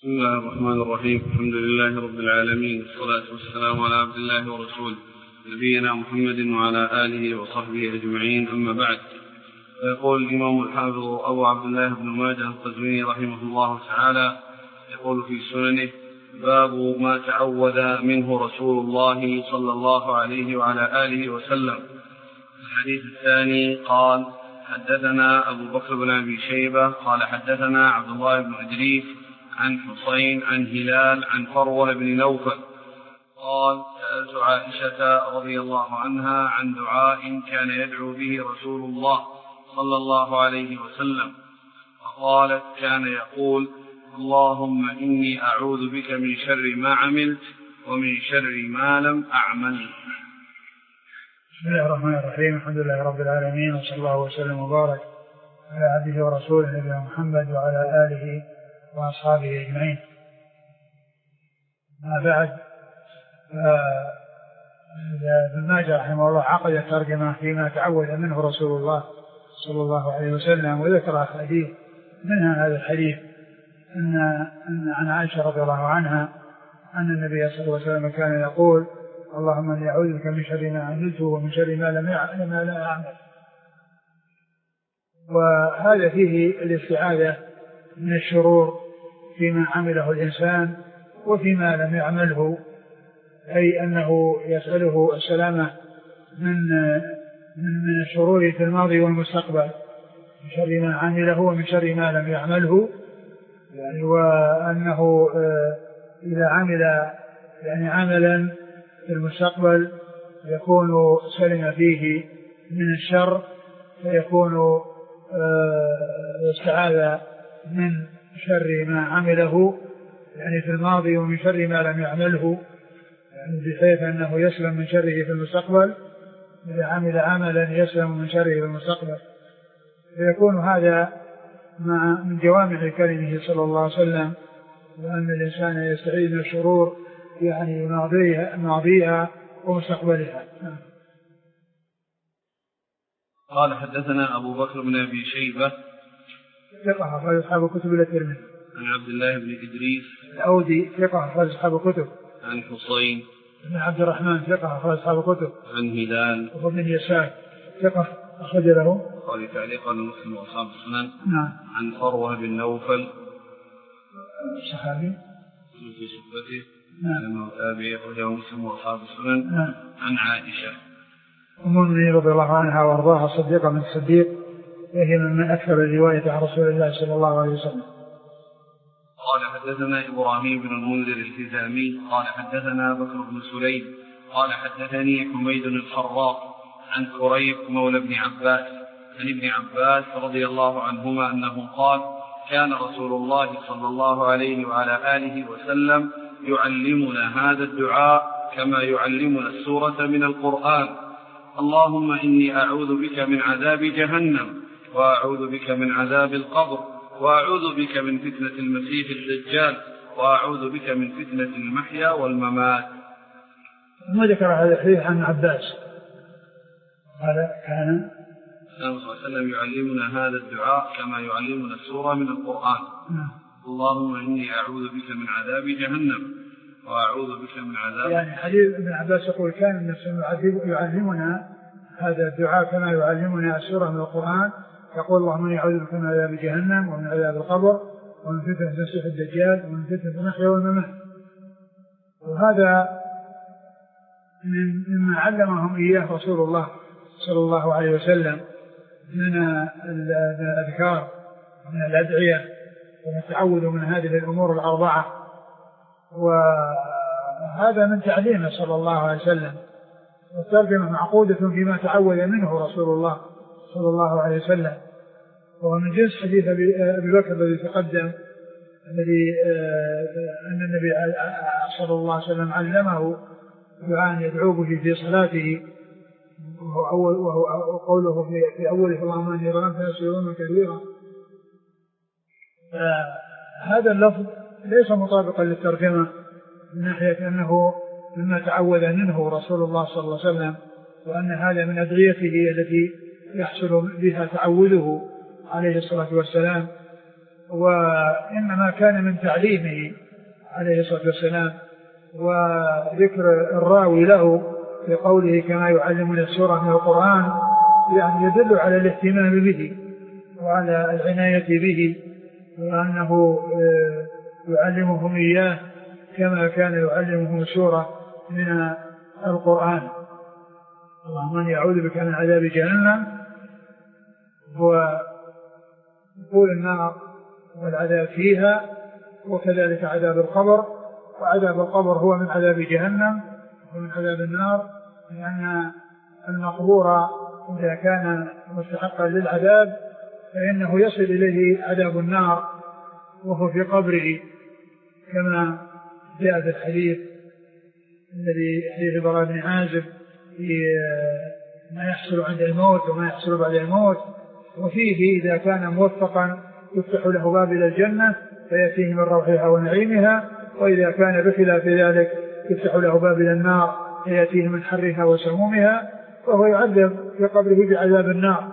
بسم الله الرحمن الرحيم. الحمد لله رب العالمين، والصلاة والسلام على عبد الله ورسوله نبينا محمد وعلى آله وصحبه أجمعين، أما بعد. يقول الإمام الحافظ أبو عبد الله بن ماجه القزويني رحمه الله تعالى يقول في سننه: باب ما تعوذ منه رسول الله صلى الله عليه وعلى آله وسلم. الحديث الثاني قال: حدثنا أبو بكر بن أبي شيبة قال حدثنا عبد الله بن إدريس عن حسين عن هلال عن فروة بن نوفل قال: سألت عائشة رضي الله عنها عن دعاء كان يدعو به رسول الله صلى الله عليه وسلم، فقالت: كان يقول: اللهم إني أعوذ بك من شر ما عملت ومن شر ما لم أعمل. بسم الله الرحمن الرحيم. الحمد لله رب العالمين، وصلى الله وسلم وبارك على عبده ورسوله نبينا محمد وعلى آله وأصحابه أجمعين. ما بعد، ابن ماجه رحمه الله عقد الترجمة فيما تعوذ منه رسول الله صلى الله عليه وسلم، وذكر أحاديث منها هذا الحديث أن عن عائشة رضي الله عنها أن النبي صلى الله عليه وسلم كان يقول: اللهم إني أعوذ بك من شر ما عملت ومن شر ما لا أعمل. وهذا فيه الاستعاذة من الشرور فيما عمله الإنسان وفيما لم يعمله، أي أنه يسأله السلامة من الشرور في الماضي والمستقبل، من شر ما عمله ومن شر ما لم يعمله، وأنه إذا عمل عملا في المستقبل يكون سلم فيه من الشر، فيكون استعاذ من شر ما عمله في الماضي ومن شر ما لم يعمله، بحيث أنه يسلم من شره في المستقبل إذا عمل عملا يسلم من شره في المستقبل. فيكون هذا من جوامع كلمه صلى الله عليه وسلم، وأن الإنسان يستعيذ من الشرور ماضيها ومستقبلها. قال: حدثنا أبو بكر بن أبي شيبة ثقة أخرج أصحاب الكتب إلا الترمذي. عن عبد الله بن إدريس الأودي ثقة أخرج أصحاب الكتب. عن حسين بن عبد الرحمن ثقة أخرج أصحاب الكتب. عن هلال بن يسار ثقة أخرج له قال تعليقا مسلم وأصحاب السنن. نعم. عن فروة بن نوفل صحابي في صحبته. نعم. لما تابعه أخرجه مسلم وأصحاب السنن. نعم. عن عائشة أم المؤمنين رضي الله عنها وأرضاها صديقة من الصديق، وهي من أكثر الرواية عن رسول الله صلى الله عليه وسلم. قال: حدثنا إبراهيم بن المنذر الحزامي قال حدثنا بكر بن سليم قال حدثني حميد الخراق عن كريب مولى ابن عباس عن ابن عباس رضي الله عنهما أنه قال: كان رسول الله صلى الله عليه وعلى آله وسلم يعلمنا هذا الدعاء كما يعلمنا السورة من القرآن: اللهم إني أعوذ بك من عذاب جهنم، وأعوذ بك من عذاب القبر، وأعوذ بك من فتنة المسيح الدجال، وأعوذ بك من فتنة المحيا والممات. ما ذكر هذا الحديث عن عباس. هذا كان صلى الله عليه وسلم يعلمنا هذا الدعاء كما يعلمنا السورة من القرآن: اللهم إني أعوذ بك من عذاب جهنم، وأعوذ بك من عذاب. حديث ابن عباس يقول: كان النبي يعلمنا هذا الدعاء كما يعلمنا السورة من القرآن، يقول: اللهم إني أعوذ بك من عذاب جهنم ومن عذاب القبر ومن فتنة المسيح الدجال ومن فتنة المحيا والممات. وهذا مما علمهم إياه رسول الله صلى الله عليه وسلم من الأذكار ومن الأدعية والتعوذ من هذه الأمور الأربعة، وهذا من تعليمه صلى الله عليه وسلم. والترجمة معقودة فيما تعوذ منه رسول الله صلى الله عليه وسلم، وهو من جنس حديث أبي بكر الذي تقدم، الذي أن النبي صلى الله عليه وسلم علمه دعاء يدعو به في صلاته، وهو قوله في أوله: اللهم إني ظلمت نفسي ظلما كثيرا. هذا اللفظ ليس مطابقا للترجمة من ناحية أنه مما تعوذ منه رسول الله صلى الله عليه وسلم، وأن هذا من أدعيته التي يحصل بها تعوذه عليه الصلاة والسلام، وإنما كان من تعليمه عليه الصلاة والسلام وذكر الراوي له بقوله كما يعلمنا السورة من القرآن، يعني يدل على الاهتمام به وعلى العناية به، وأنه يعلمهم إياه كما كان يعلمهم السورة من القرآن. اللهم إني أعوذ بك من عذاب جهنم ودخول النار والعذاب فيها، وكذلك عذاب القبر. وعذاب القبر هو من عذاب جهنم ومن عذاب النار، لأن المقبور إذا كان مستحقا للعذاب فإنه يصل إليه عذاب النار وهو في قبره، كما جاء في الحديث الذي حديث براء بن عازب في ما يحصل عند الموت وما يحصل بعد الموت، وفيه إذا كان موفقا يفتح له باب إلى الجنة فيأتيه من روحها ونعيمها، وإذا كان بخلاف ذلك يفتح له باب إلى النار فيأتيه من حرها وسمومها، فهو يعذب في قبره بعذاب النار.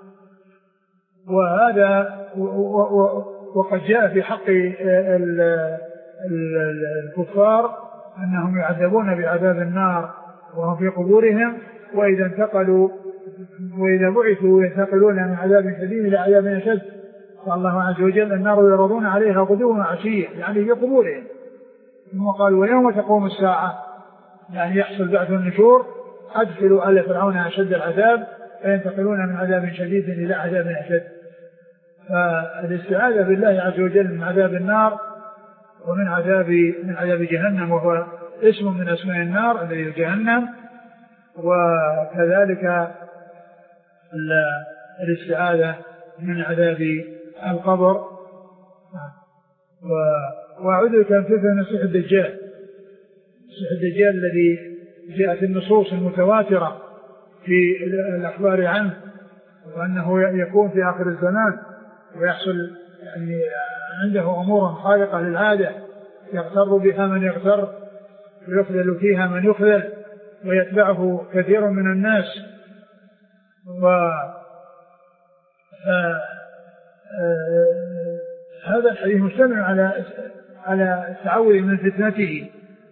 وهذا وقد جاء في حق الكفار أنهم يعذبون بعذاب النار وهم في قبورهم، وإذا انتقلوا وإذا بعثوا ينتقلون من عذاب شديد إلى عذاب أشد. قال الله عز وجل النار يعرضون عليها غدوا وعشيا، يعني في قبورهم. ثم قالوا ويوم تقوم الساعة، يعني يحصل بعث النشور، أدخلوا آل فرعون أشد العذاب، فينتقلون من عذاب شديد إلى عذاب أشد. فالاستعاذة بالله عز وجل من عذاب النار ومن عذاب جهنم، وهو اسم من اسماء النار الذي جهنم، وكذلك الاستعاذة من عذاب القبر. وأعوذ بك من فتنة المسيح الدجال. المسيح الدجال الذي جاءت النصوص المتواترة في الأخبار عنه، وأنه يكون في آخر الزمان ويحصل يعني عنده أمور خارقة للعادة يغتر بها من يغتر ويخذل فيها من يخذل ويتبعه كثير من الناس. هذا الحديث مشتمل على التعوذ من فتنته.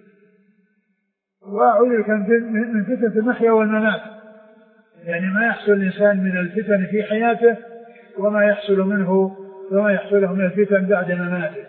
وأعوذ بك من فتنة المحيا والممات، يعني ما يحصل الإنسان من الفتن في حياته وما يحصل له من الفتن بعد مماته.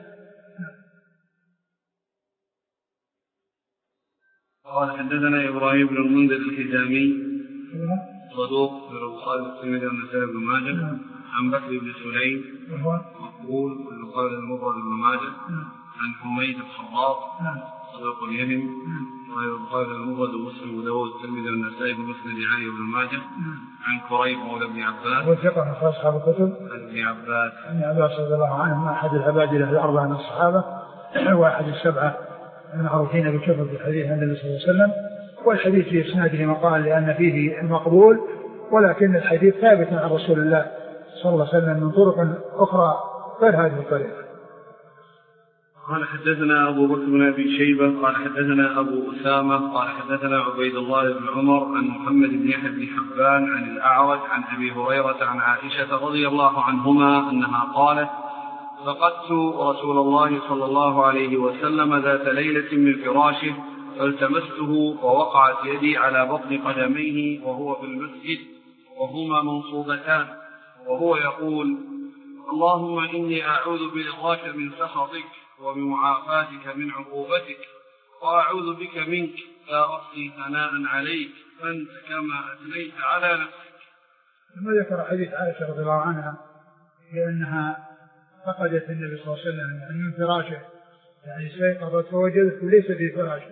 قال حدثنا إبراهيم بن المنذر الحزامي صدوق في البخاري والترمذي والنسائي بن ماجه، عن بكر بن سليم مقبول في البخاري المفرد بن ماجه، عن حميد الخراط صدوق اليهم وفي البخاري المفرد ومسلم وداود والترمذي والنسائي بمسند علي بن ماجه، عن كريب مولى ابن عباس وثقة من أصحاب الكتب عن ابن عباس رضي الله عنه أحد العبادلة الأربعة من الصحابة وأحد السبعة المعروفين بكثرة الحديث عن النبي صلى الله عليه وسلم. والحديث في إسناده مقال لأن فيه المقبول، ولكن الحديث ثابت عن رسول الله صلى الله عليه وسلم من طرق أخرى غير هذه الطريقة. قال حدثنا أبو بكر بن أبي شيبة قال حدثنا أبو أسامة قال حدثنا عبيد الله بن عمر عن محمد بن يحيى بن حبان عن الأعرج عن أبي هريرة عن عائشة رضي الله عنهما أنها قالت فقدت رسول الله صلى الله عليه وسلم ذات ليلة من فراشه فالتمسته فوقعت يدي على بطن قدميه وهو في المسجد وهما منصوبتان وهو يقول اللهم إني أعوذ برضاك من سخطك وبمعافاتك من عقوبتك وأعوذ بك منك لا أحصي ثناء عليك أنت كما أثنيت على نفسك. ثم ذكر حديث عائشة رضي الله عنها بأنها فقدت النبي صلى الله عليه وسلم من فراشه، يعني استيقظت فوجدته ليس في فراشه،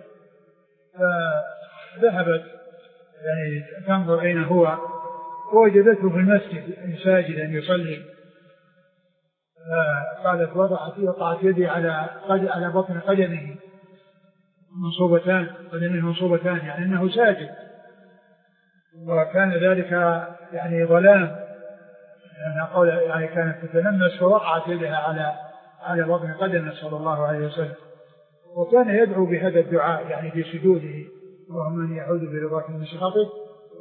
فذهبت يعني تنظر أين هو ووجدته في المسجد ساجدا يصلي. قالت وقعت يدي على بطن قدمه منصوبتان يعني أنه ساجد، وكان ذلك يعني ظلام يعني كانت تتلمس فوقعت يدها على بطن قدمه صلى الله عليه وسلم. وكان يدعو بهذا الدعاء يعني في سجوده اللهم إني أعوذ برضاك من سخطك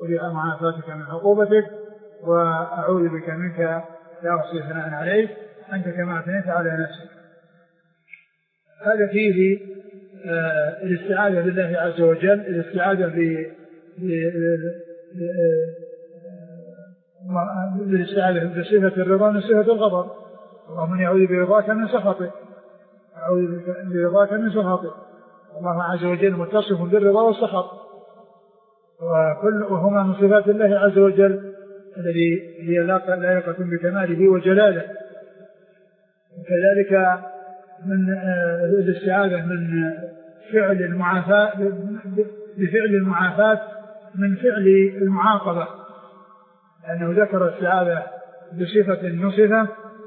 وبمعافاتك من عقوبتك وأعوذ بك منك لا أحصي ثناء عليك أنت كما أثنيت على نفسك. هذا فيه الاستعاذة بالله عز وجل، الاستعاذة بالاستعاذة بصفة الرضا من صفة الغضب. اللهم يعوذ برضاك من سخطك، أعوذ برضاك من سخطك. الله عز وجل متصف بالرضا والسخط، وهما من صفات الله عز وجل الذي هي لائقة بكماله وجلاله. وكذلك من الاستعاذة من فعل المعافاة، بفعل المعافاة من فعل المعاقبة، لأنه ذكر الاستعاذة بصفة من صفة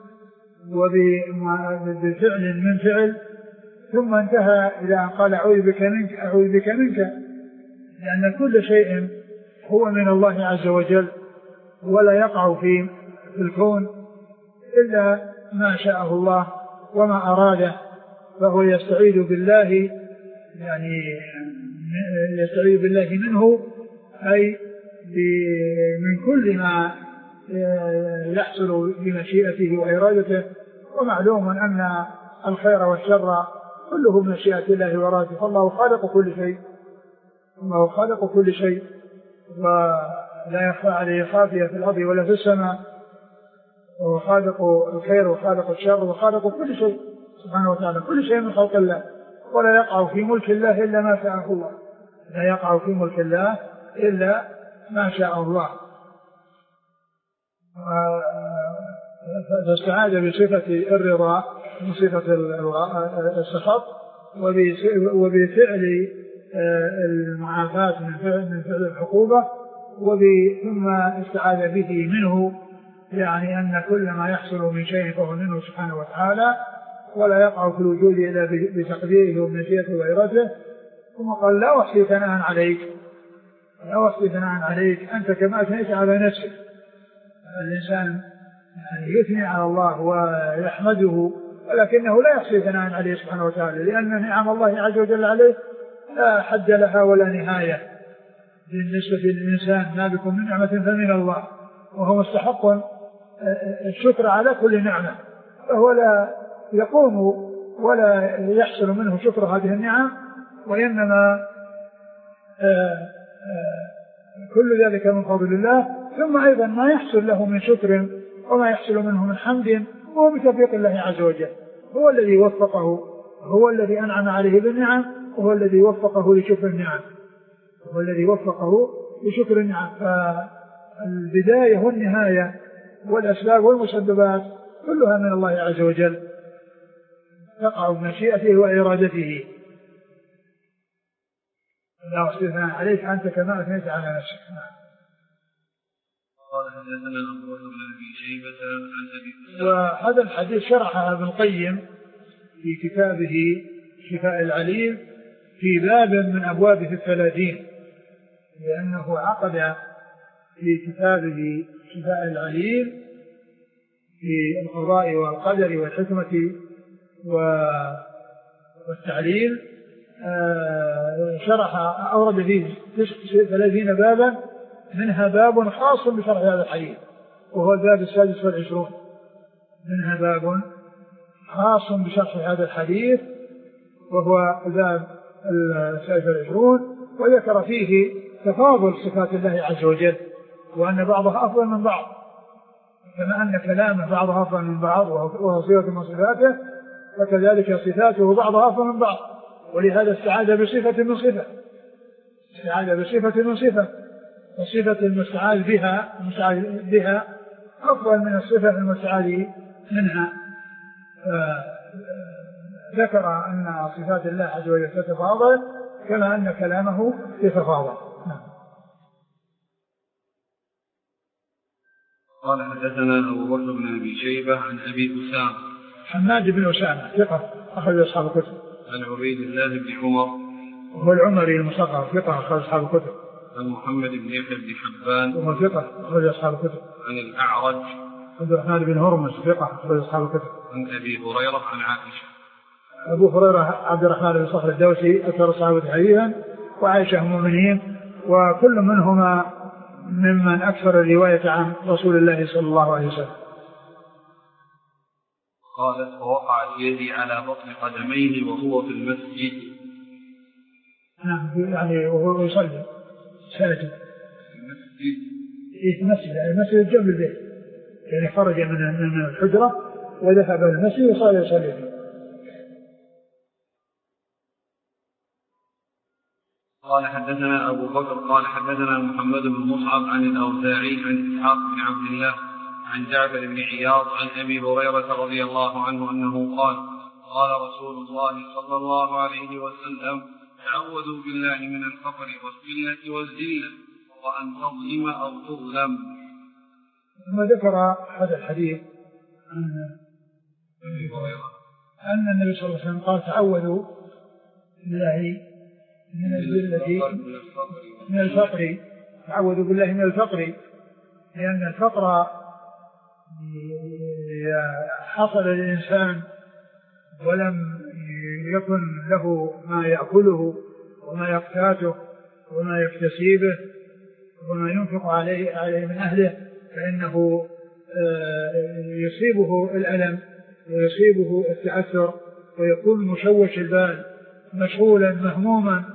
وبفعل من فعل، ثم انتهى إلى أن قال أعوذ بك منك، لأن كل شيء هو من الله عز وجل، ولا يقع في الكون إلا ما شاءه الله وما أراده، فهو يستعيذ بالله، يعني يستعيذ بالله منه، أي من كل ما يحصل بمشيئته وإرادته. ومعلوم أن الخير والشر كله بمشيئة الله وإرادته، فالله خالق كل شيء، الله خالق كل شيء، ولا يخفى عليه خافية في الأرض ولا في السماء، وهو خالق الخير وخالق الشر وخالق كل شيء سبحانه وتعالى، كل شيء من خلق الله، ولا يقع في ملك الله إلا ما شاء الله، لا يقع في ملك الله إلا ما شاء الله. فاستعاذ بصفة الرضا من صفة السخط، وبفعل المعافاة من فعل العقوبة، ثم استعاذ به منه، يعني أن كل ما يحصل من شيء فهو منه سبحانه وتعالى، ولا يقع في الوجود إلا بتقديره ومشيئته وإرادته. ثم قال لا أحصي ثناء عليك، لا أحصي ثناء عليك أنت كما أثنيت على نفسك. الإنسان يعني يثني على الله ويحمده، ولكنه لا يحصي ثناء عليه سبحانه وتعالى، لأن نعم الله عز وجل عليه لا حد لها ولا نهاية. بالنسبة للإنسان ما بكم من نعمة فمن الله، وهو مستحق الشكر على كل نعمة، فهو لا يقوم ولا يحصل منه شكر هذه النعم، وإنما كل ذلك من فضل الله. ثم أيضا ما يحصل له من شكر وما يحصل منه من حمد هو بتوفيق الله عز وجل، هو الذي وفقه، هو الذي أنعم عليه بالنعم، وهو الذي وفقه لشكر النعم، هو الذي وفقه لشكر النعم. فالبداية والنهاية والأسباب والمسببات كلها من الله عز وجل، تقع بمشيئته وإرادته. لا أحصي ثناء عليك أنت كما أثنيت على نفسك. وهذا الحديث شرحه ابن القيم في كتابه شفاء العليل في باب من أبوابه 30، لأنه عقد في كتابه شفاء العليل في القضاء والقدر والحكمة والتعليل، شرح أورد فيه 30 بابا، منها باب خاص بشرح هذا الحديث وهو الباب 26، منها باب خاص بشرح هذا الحديث وهو الباب 26، وذكر فيه تفاضل صفات الله عز وجل، وأن بعضها أفضل من بعض، كما أن كلامه بعضها أفضل من بعض وهو صفة من صفاته، فكذلك صفاته بعضها أفضل من بعض. ولهذا استعاذ بصفة من صفة، استعاذ بصفة من صفة، وصفة المستعاذ بها أفضل من الصفة المستعاذ منها. ذكر أن صفات الله عز وجل تتفاضل كما أن كلامه يتفاضل. قال حدثنا أبو بكر بن أبي شيبة عن أبي أسامة حماد بن أسامة ثقة أخرج أصحاب الكتب، عن عبيد الله بن عمر وهو العمري المصغر ثقة أخرج أصحاب الكتب، عن محمد بن يحيى بن حبان وهو ثقة أخرج أصحاب الكتب، عن الأعرج عبد الرحمن بن هرمز ثقة أخرج أصحاب الكتب، عن أبي هريرة عن عائشة. أبو هريرة عبد الرحمن بن صخر الدوسي أكثر الصحابة حديثا، وعائشة أم المؤمنين، وكل منهما ممن أكثر الرواية عن رسول الله صلى الله عليه وسلم. قالت فوقعت يدي على بطن قدميه وهو في المسجد. نعم يعني وهو يصلي ساجد في المسجد، يعني المسجد جنب البيت، يعني خرج من الحجرة وذهب المسجد وصار يصلي فيه. قال حدثنا أبو بكر قال حدثنا محمد بن مصعب عن الأوزاعي عن إسحاق بن عبد الله عن جعفر بن عياض عن أبي هريرة رضي الله عنه أنه قال قال رسول الله صلى الله عليه وسلم تعوذوا بالله من الفقر والقلة والذلة وأن تظلم أو تظلم. ثم ذكر هذا الحديث عن أبي هريرة أن النبي صلى الله عليه وسلم قال تعوذوا بالله من الذلة من الفقر، تعوذوا بالله من الفقر، لأن الفقر حصل للإنسان ولم يكن له ما يأكله وما يقتاته وما يكتسيبه وما ينفق عليه من أهله، فإنه يصيبه الألم ويصيبه التأثر ويكون مشوش البال مشغولا مهموما،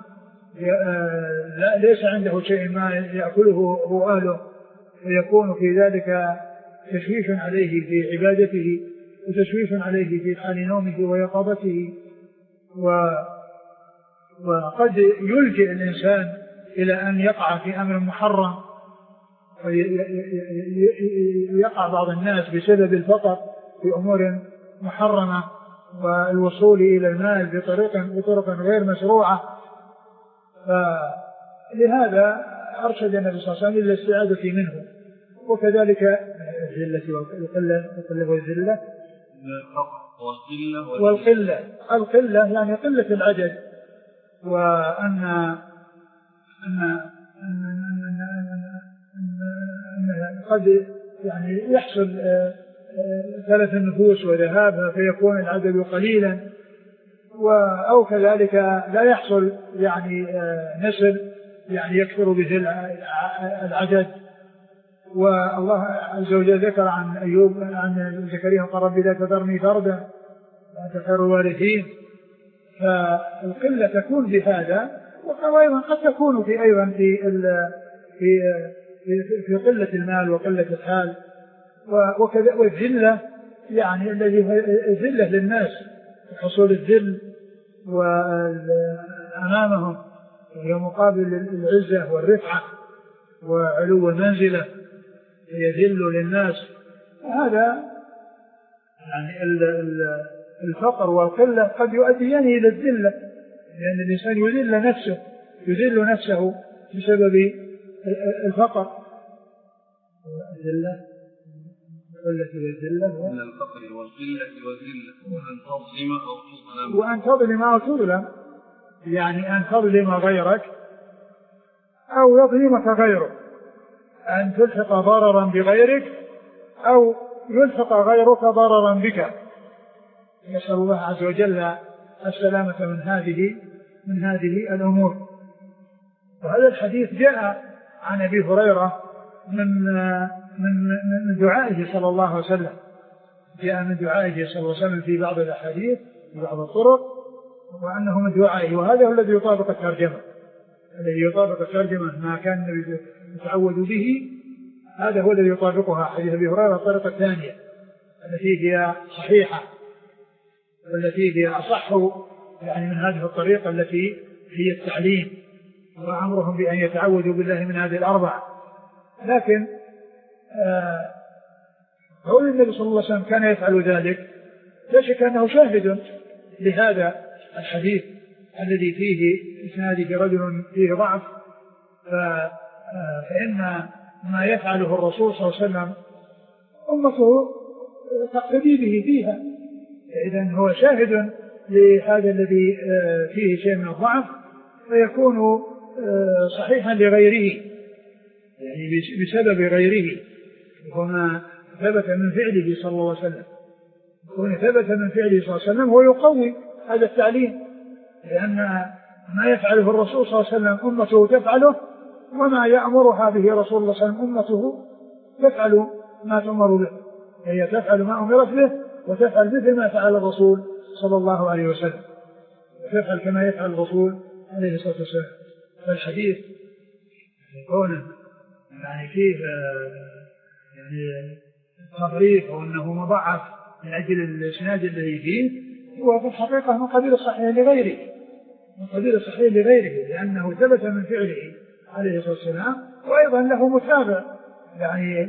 ليس عنده شيء ما يأكله هو أهله، ويكون في ذلك تشويش عليه في عبادته وتشويش عليه في حال نومه ويقظته، وقد يلجئ الإنسان إلى أن يقع في أمر محرم، ويقع بعض الناس بسبب الفقر في أمور محرمة والوصول إلى المال بطرق غير مشروعة. فلهذا أرشد النبي صلى الله عليه وسلم إلى الاستعاذة منه. وكذلك الذلة والذلة والقلة يعني قلة العدد، وأن قد يعني يحصل ثلاث النفوس وذهابها فيكون العدد قليلا، أو كذلك لا يحصل يعني نسل يعني يكثر به العدد. والله عز وجل ذكر عن أيوب عن زكريا قال رب لا تذرني فردا وأنت خير الوارثين. فالقلة تكون بهذا، وأيضا قد تكون في أيضا في قلة المال وقلة الحال، وكذا والذلة يعني الذي ذلة للناس، حصول الذل وأمامهم هي مقابل العزة والرفعة وعلو المنزلة، يذل للناس. هذا يعني الفقر والقلة قد يؤديان إلى الذلة، لأن الإنسان يذل نفسه بسبب الفقر. الذلة من الفقر والقلة والذلة وأن تظلم أو تظلم، يعني أن تظلم غيرك أو يظلمك غيرك، أن تلحق ضررا بغيرك أو يلحق غيرك ضررا بك. نسأل الله عز وجل السلامة من هذه الأمور. وهذا الحديث جاء عن أبي هريرة من دعائه صلى الله عليه وسلم، جاء من دعائه صلى الله عليه وسلم في بعض الأحاديث في بعض الطرق، وأنه من دعائه. وهذا هو الذي يطابق الترجمة، ما كان النبي يتعوذ به، هذا هو الذي يطابقها حديث أبي هريرة الطريقة الثانية التي هي صحيحة والتي هي أصح يعني من هذه الطريقة التي هي التعليم وأمرهم بأن يتعوذوا بالله من هذه الأربع. لكن قول النبي صلى الله عليه وسلم كان يفعل ذلك لا شك أنه شاهد لهذا الحديث الذي فيه إسناده رجل فيه ضعف، فإن ما يفعله الرسول صلى الله عليه وسلم أمته تقتدي به فيها، إذن هو شاهد لهذا الذي فيه شيء من الضعف، فيكون صحيحا لغيره يعني بسبب غيره، وما ثبت من فعله صلى الله عليه وسلم. وما ثبت من فعله صلى الله عليه وسلم هو يقوي هذا التعليم، لأن ما يفعله الرسول صلى الله عليه وسلم أمته تفعله، وما يأمرها به رسول الله صلى الله عليه وسلم أمته تفعل ما تؤمر به، هي تفعل ما أمرت به وتفعل مثل ما فعل الرسول صلى الله عليه وسلم، وتفعل كما يفعل الرسول عليه الصلاة والسلام. فالحديث كونه يعني فيه يعني تضعيف أو أنه مضاعف من أجل الإسناد الذي فيه، هو في الحقيقة من قبيل الصحيح لغيره، من قبيل الصحيح لغيره، لأنه ثبت من فعله عليه الصلاة والسلام، وأيضا له متابع يعني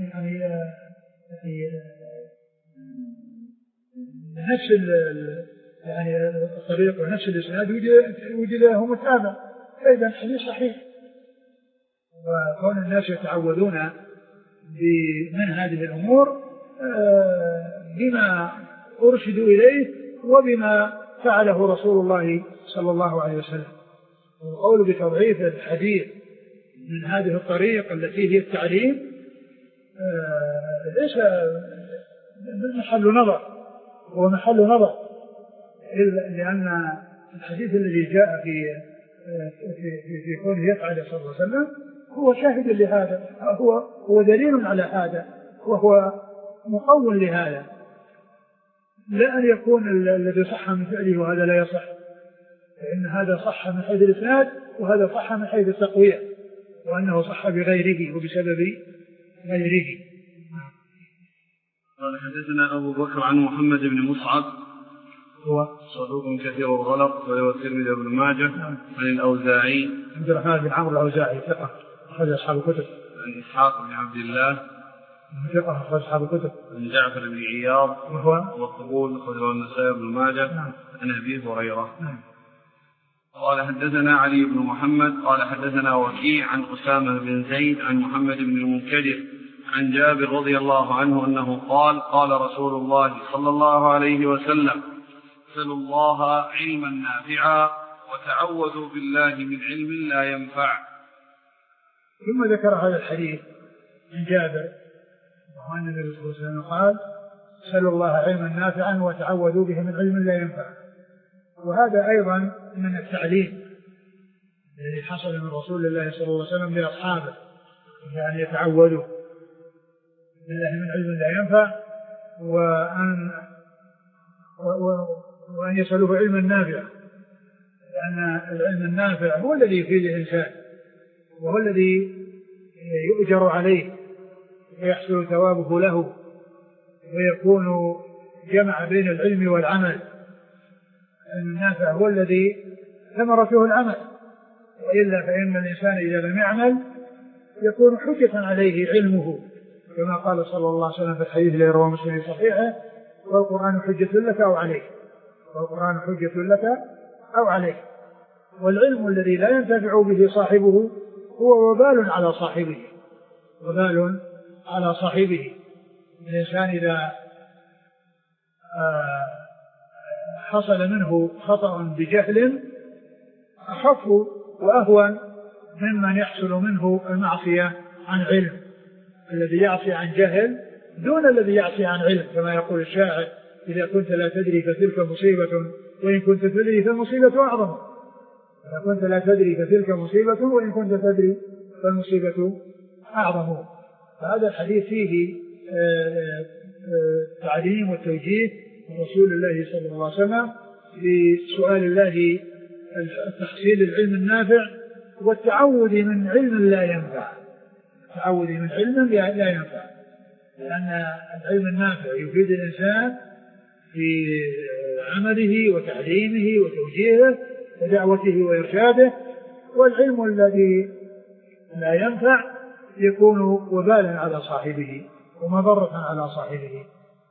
نفس يعني الطريق ونفس الإسناد وجد له متابع، فإذا الحديث صحيح. وكون الناس يتعوذون من هذه الأمور بما أرشدوا إليه وبما فعله رسول الله صلى الله عليه وسلم. والقول بتضعيف الحديث من هذه الطريق التي هي التعليم ليس محل نظر، هو محل نظر، لأن الحديث الذي جاء في كونه يفعل صلى الله عليه وسلم هو شاهد لهذا، هو دليل على هذا، وهو مقوم لهذا، لا أن يكون الذي صح من فعله وهذا لا يصح، لأن هذا صح من حيث الإسناد وهذا صح من حيث التقوية، وأنه صح بغيره وبسبب غيره. قال حدثنا أبو بكر عن محمد بن مصعب هو صدوق كثير الغلط وهو الترمذي وابن ماجه عن الأوزاعي عبد الرحمن بن عمرو الأوزاعي ثقة أخرج أصحاب الكتب عن إسحاق بن عبد الله ثقة أخرج أصحاب الكتب عن جعفر بن عياض وهو والقبول أخرجه النسائي وابن ماجه عن أبي هريرة. قال حدثنا علي بن محمد قال حدثنا وكيع عن أسامة بن زيد عن محمد بن المنكدر عن جابر رضي الله عنه أنه قال قال رسول الله صلى الله عليه وسلم سلوا الله علما نافعا وتعوذوا بالله من علم لا ينفع. ثم ذكر هذا الحديث من جابر وأن النبي صلى الله عليه وسلم قال سلوا الله علما نافعا وتعوذوا به من علم لا ينفع. وهذا أيضا من التعليم الذي حصل من رسول الله صلى الله عليه وسلم لأصحابه، يعني يتعوذوا بالله من علم لا ينفع وأن يسألوه علما نافعا، لأن العلم النافع هو الذي يفيد الإنسان وهو الذي يؤجر عليه ويحصل ثوابه له ويكون جمع بين العلم والعمل. العلم النافع هو الذي ثمرته العمل، وإلا فإن الإنسان إذا لم يعمل يكون حجة عليه علمه، كما قال صلى الله عليه وسلم في الحديث الذي رواه مسلم في صحيحه والقرآن حجة لك أو عليك، والقرآن حجة لك أو عليك. والعلم الذي لا ينتفع به صاحبه هو وبال على صاحبه، وبال على صاحبه. الإنسان إذا حصل منه خطأ بجهل أخف وأهون ممن يحصل منه المعصية عن علم، الذي يعصي عن جهل دون الذي يعصي عن علم، كما يقول الشاعر إذا كنت لا تدري فتلك مصيبة وإن كنت تدري فالمصيبة أعظم. إذا كنت لا تدري فتلك مصيبة وإن كنت تدري فالمصيبة أعظم. فهذا الحديث فيه تعليم والتوجيه رسول الله صلى الله عليه وسلم بسؤال الله تحصيل العلم النافع والتعوذ من علم لا ينفع، التعوذ من علم لا ينفع، لأن العلم النافع يفيد الإنسان في عمله وتعليمه وتوجيهه ودعوته وإرشاده، والعلم الذي لا ينفع يكون وبالا على صاحبه ومضرة على صاحبه.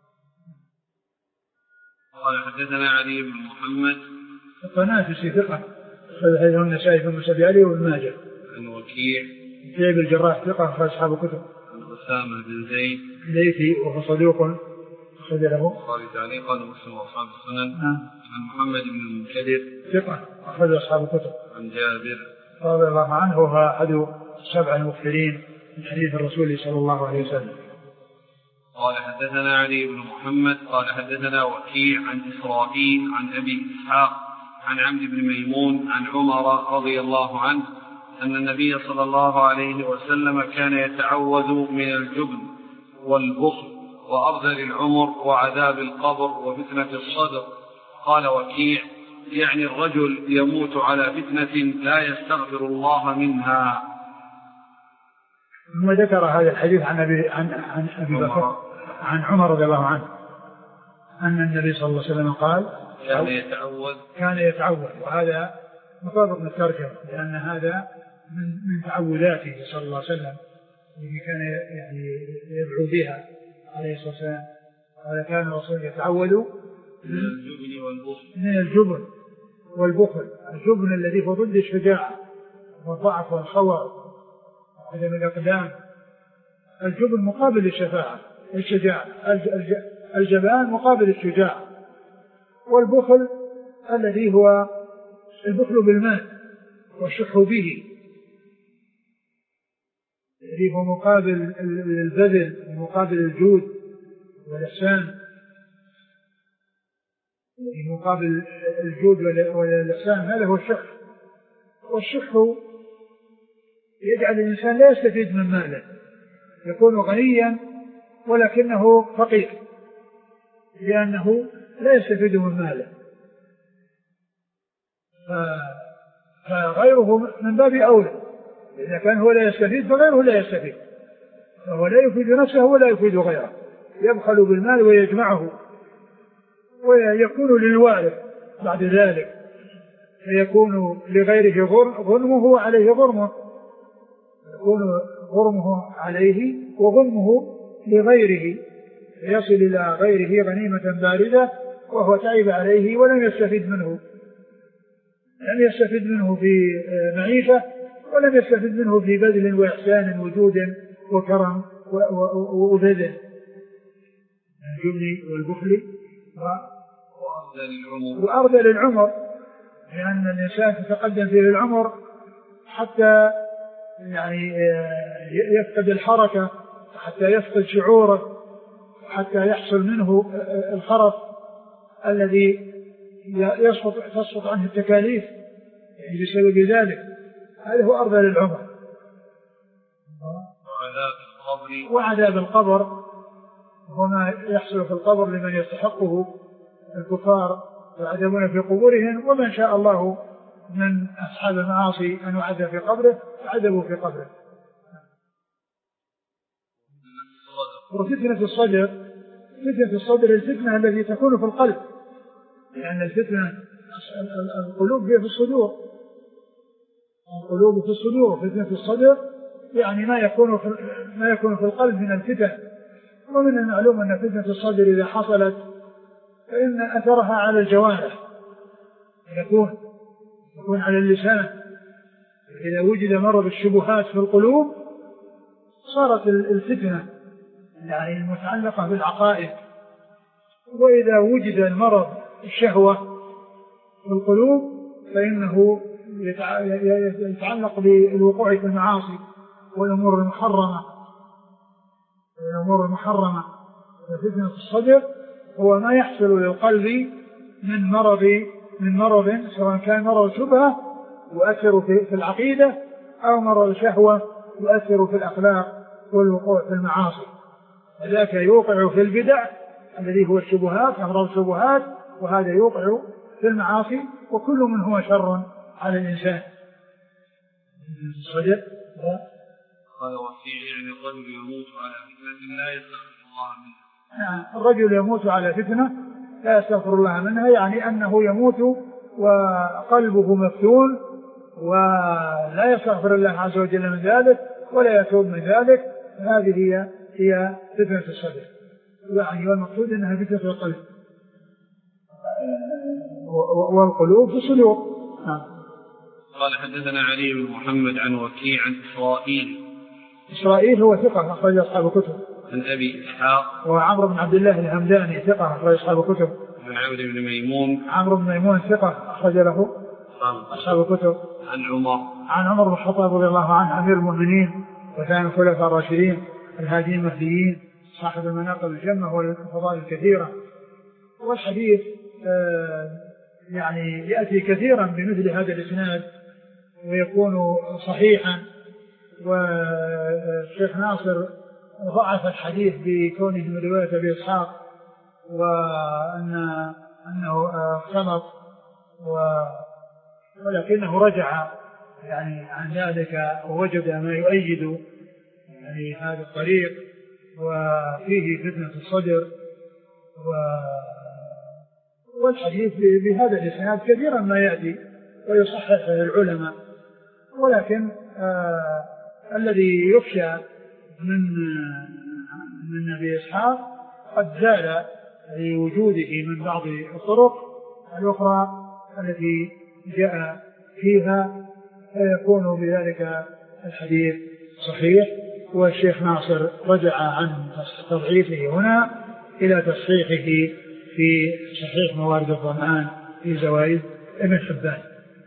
قال حدثنا علي بن محمد الطنافسي ثقة أخرج حديثه النسائي في المسند عليه وابن ماجه. عن وكيع بن الجراح ثقة أخرج أصحاب الكتب. عن أسامة بن زيد ليثي وهو صدوق أخرج له البخاري تعليقا ومسلم وأصحاب السنن. عن محمد بن المنكدر ثقة أخرج أصحاب الكتب. عن جابر رضي الله عنه وهو أحد السبع المكثرين من حديث الرسول صلى الله عليه وسلم. قال حدثنا علي بن محمد قال حدثنا وكيع عن إسرائيل عن أبي إسحاق عن عمرو بن ميمون عن عمر رضي الله عنه أن النبي صلى الله عليه وسلم كان يتعوذ من الجبن والبخل وأرذل العمر وعذاب القبر وفتنة الصدر. قال وكيع يعني الرجل يموت على فتنة لا يستغفر الله منها. ثم ذكر هذا الحديث عن أبي بكر عن عمر رضي الله عنه أن النبي صلى الله عليه وسلم قال كان يتعوذ، وهذا مطابق للترجمة لأن هذا من تعوذاته صلى الله عليه وسلم التي كان يعني يدعو بها عليه الصلاة والسلام. قال كان الرسول يتعوذ من الجبن والبخل. الجبن الذي هو ضد الشجاعة والضعف والخور وعدم الإقدام. الجبن مقابل الشفاعة الشجاعة، الجبان مقابل الشجاعة. والبخل الذي هو البخل بالمال والشح به، الذي هو مقابل البذل ومقابل الجود والإحسان. مقابل الجود والإحسان هذا هو الشح. والشح يجعل الإنسان لا يستفيد من ماله، يكون غنيا ولكنه فقير لأنه لا يستفيد من ماله. فغيره من باب أولى، إذا كان هو لا يستفيد فغيره لا يستفيد، فهو لا يفيد نفسه ولا يفيد غيره، يبخل بالمال ويجمعه ويكون للوارث بعد ذلك، فيكون لغيره غنمه وعليه غرمه، يكون غرمه عليه وغنمه لغيره، فيصل إلى غيره غنيمة باردة وهو تعب عليه ولم يستفيد منه، لم يستفيد منه في معيشة ولم يستفيد منه في بذل وإحسان وجود وكرم وبذل. الجبن والبخل وأرذل العمر، لأن الإنسان تتقدم فيه العمر حتى يعني يفقد الحركة، حتى يفقد شعوره، حتى يحصل منه الخرف الذي تسقط عنه التكاليف بسبب ذلك. هذا هو أرذل العمر. وعذاب القبر وما يحصل في القبر لمن يستحقه الكفار يعذبون في قبورهم، ومن شاء الله من أصحاب المعاصي أن يعذب في قبره يعذبوا في قبره. وفتنة الصدر، فتنة الصدر الفتنة التي تكون في القلب، لأن الفتنة القلوب هي في الصدور، القلوب في الصدور. فتنة الصدر يعني ما يكون في القلب من الفتن. ومن المعلوم أن فتنة الصدر إذا حصلت فإن أثرها على الجوارح، يكون على اللسان. إذا وجد مرض الشبهات في القلوب صارت الفتنة يعني المتعلقة بالعقائد. وإذا وجد المرض الشهوة في القلوب فإنه يتعلق بالوقوع في المعاصي والأمور المحرمة. فتنة الصدر هو ما يحصل للقلب من مرض سواء كان مرض شبهة يؤثر في العقيدة أو مرض شهوة يؤثر في الأخلاق والوقوع في المعاصي. ذاك يوقع في البدع الذي هو الشبهات، أمراض الشبهات، وهذا يوقع في المعاصي، وكل من هو شر على الإنسان. الصدر قال وفيه يعني الرجل يموت على فتنة لا يستغفر الله منها. الرجل يموت على فتنة لا يستغفر الله منها، يعني أنه يموت وقلبه مفتون ولا يستغفر الله عز وجل من ذلك ولا يتوب من ذلك. هذه هي فتنة الصدر، يعني والمقصود أنها فتنة القلب، والقلوب في الصدور. قال حدثنا علي بن محمد عن وكيع عن إسرائيل هو ثقة أخرج أصحاب الكتب. عن أبي إسحاق وعمرو بن عبد الله الهمداني ثقة أخرج أصحاب الكتب. عن عمرو بن ميمون ثقة أخرج له أصحاب الكتب. عن عمر بن الخطاب رضي الله عنه أمير المؤمنين وثاني الخلفاء الراشدين الهاديين المهديين صاحب المناقب الجمة والفضائل الكثيرة. والحديث يعني يأتي كثيرا بمثل هذا الإسناد ويكون صحيحا. والشيخ ناصر ضعف الحديث بكونه من رواية أبي إسحاق وأنه اختلط ولكنه رجع يعني عن ذلك ووجد ما يؤيد يعني هذا الطريق وفيه فتنة الصدر والحديث بهذا الإسناد كثيرا ما يأتي ويصحح العلماء، ولكن الذي يخشى من أبي إسحاق قد زال لوجوده من بعض الطرق الأخرى التي جاء فيها، فيكون بذلك الحديث صحيح. والشيخ ناصر رجع عن تضعيفه هنا إلى تصحيحه في صحيح موارد الظمآن في زوائد ابن حبان.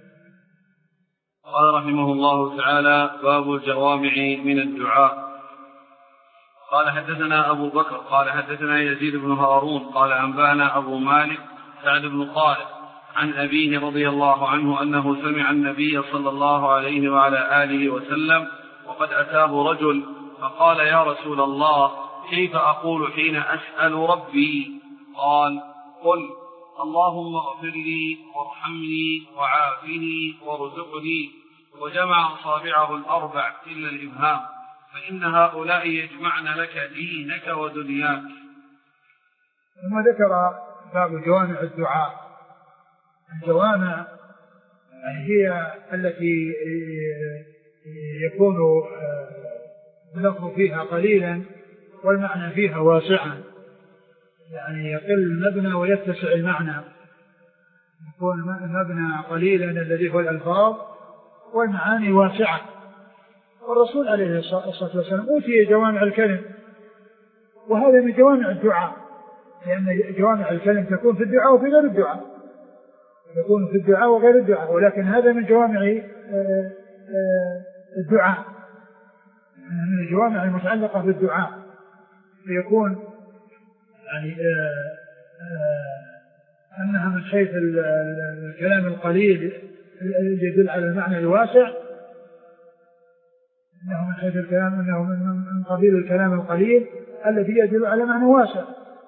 قال رحمه الله تعالى: باب الجوامع من الدعاء. قال حدثنا أبو بكر قال حدثنا يزيد بن هارون قال أنبأنا أبو مالك سعد بن خالد عن أبيه رضي الله عنه أنه سمع النبي صلى الله عليه وعلى آله وسلم وقد أتاه رجل فقال: يا رسول الله، كيف أقول حين أسأل ربي؟ قال: قل اللهم اغفر لي وارحمني وعافني وارزقني، وجمع أصابعه الأربع إلا الإبهام، فإن هؤلاء يجمعن لك دينك ودنياك. ثم ذكر باب جوامع الدعاء. الجوامع هي التي يكون اللفظ فيها قليلا والمعنى فيها واسعا، يعني يقل المبنى ويتسع المعنى، يكون المبنى قليلا الذي هو الألفاظ والمعاني واسعة. والرسول عليه الصلاة والسلام أوتي جوامع الكلم، وهذا من جوامع الدعاء، لأن جوامع الكلم تكون في الدعاء وفي غير الدعاء، يكون في الدعاء وغير الدعاء، ولكن هذا من جوامع الدعاء، من الجوامع المتعلقة بالدعاء، فيكون يعني أنها من حيث الكلام القليل يدل على المعنى الواسع، إنه من حيث الكلام أنه من قبيل الكلام القليل الذي يدل على معنى واسع.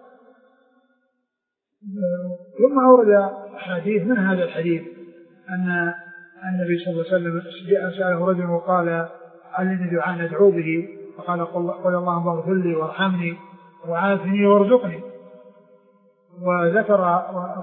ثم أورد حديث من هذا الحديث أن النبي صلى الله عليه وسلم سأله رجل وقال: علمني دعاء ندعو به، فقال: قل اللهم اغفر لي وارحمني وعافني وارزقني. وذكر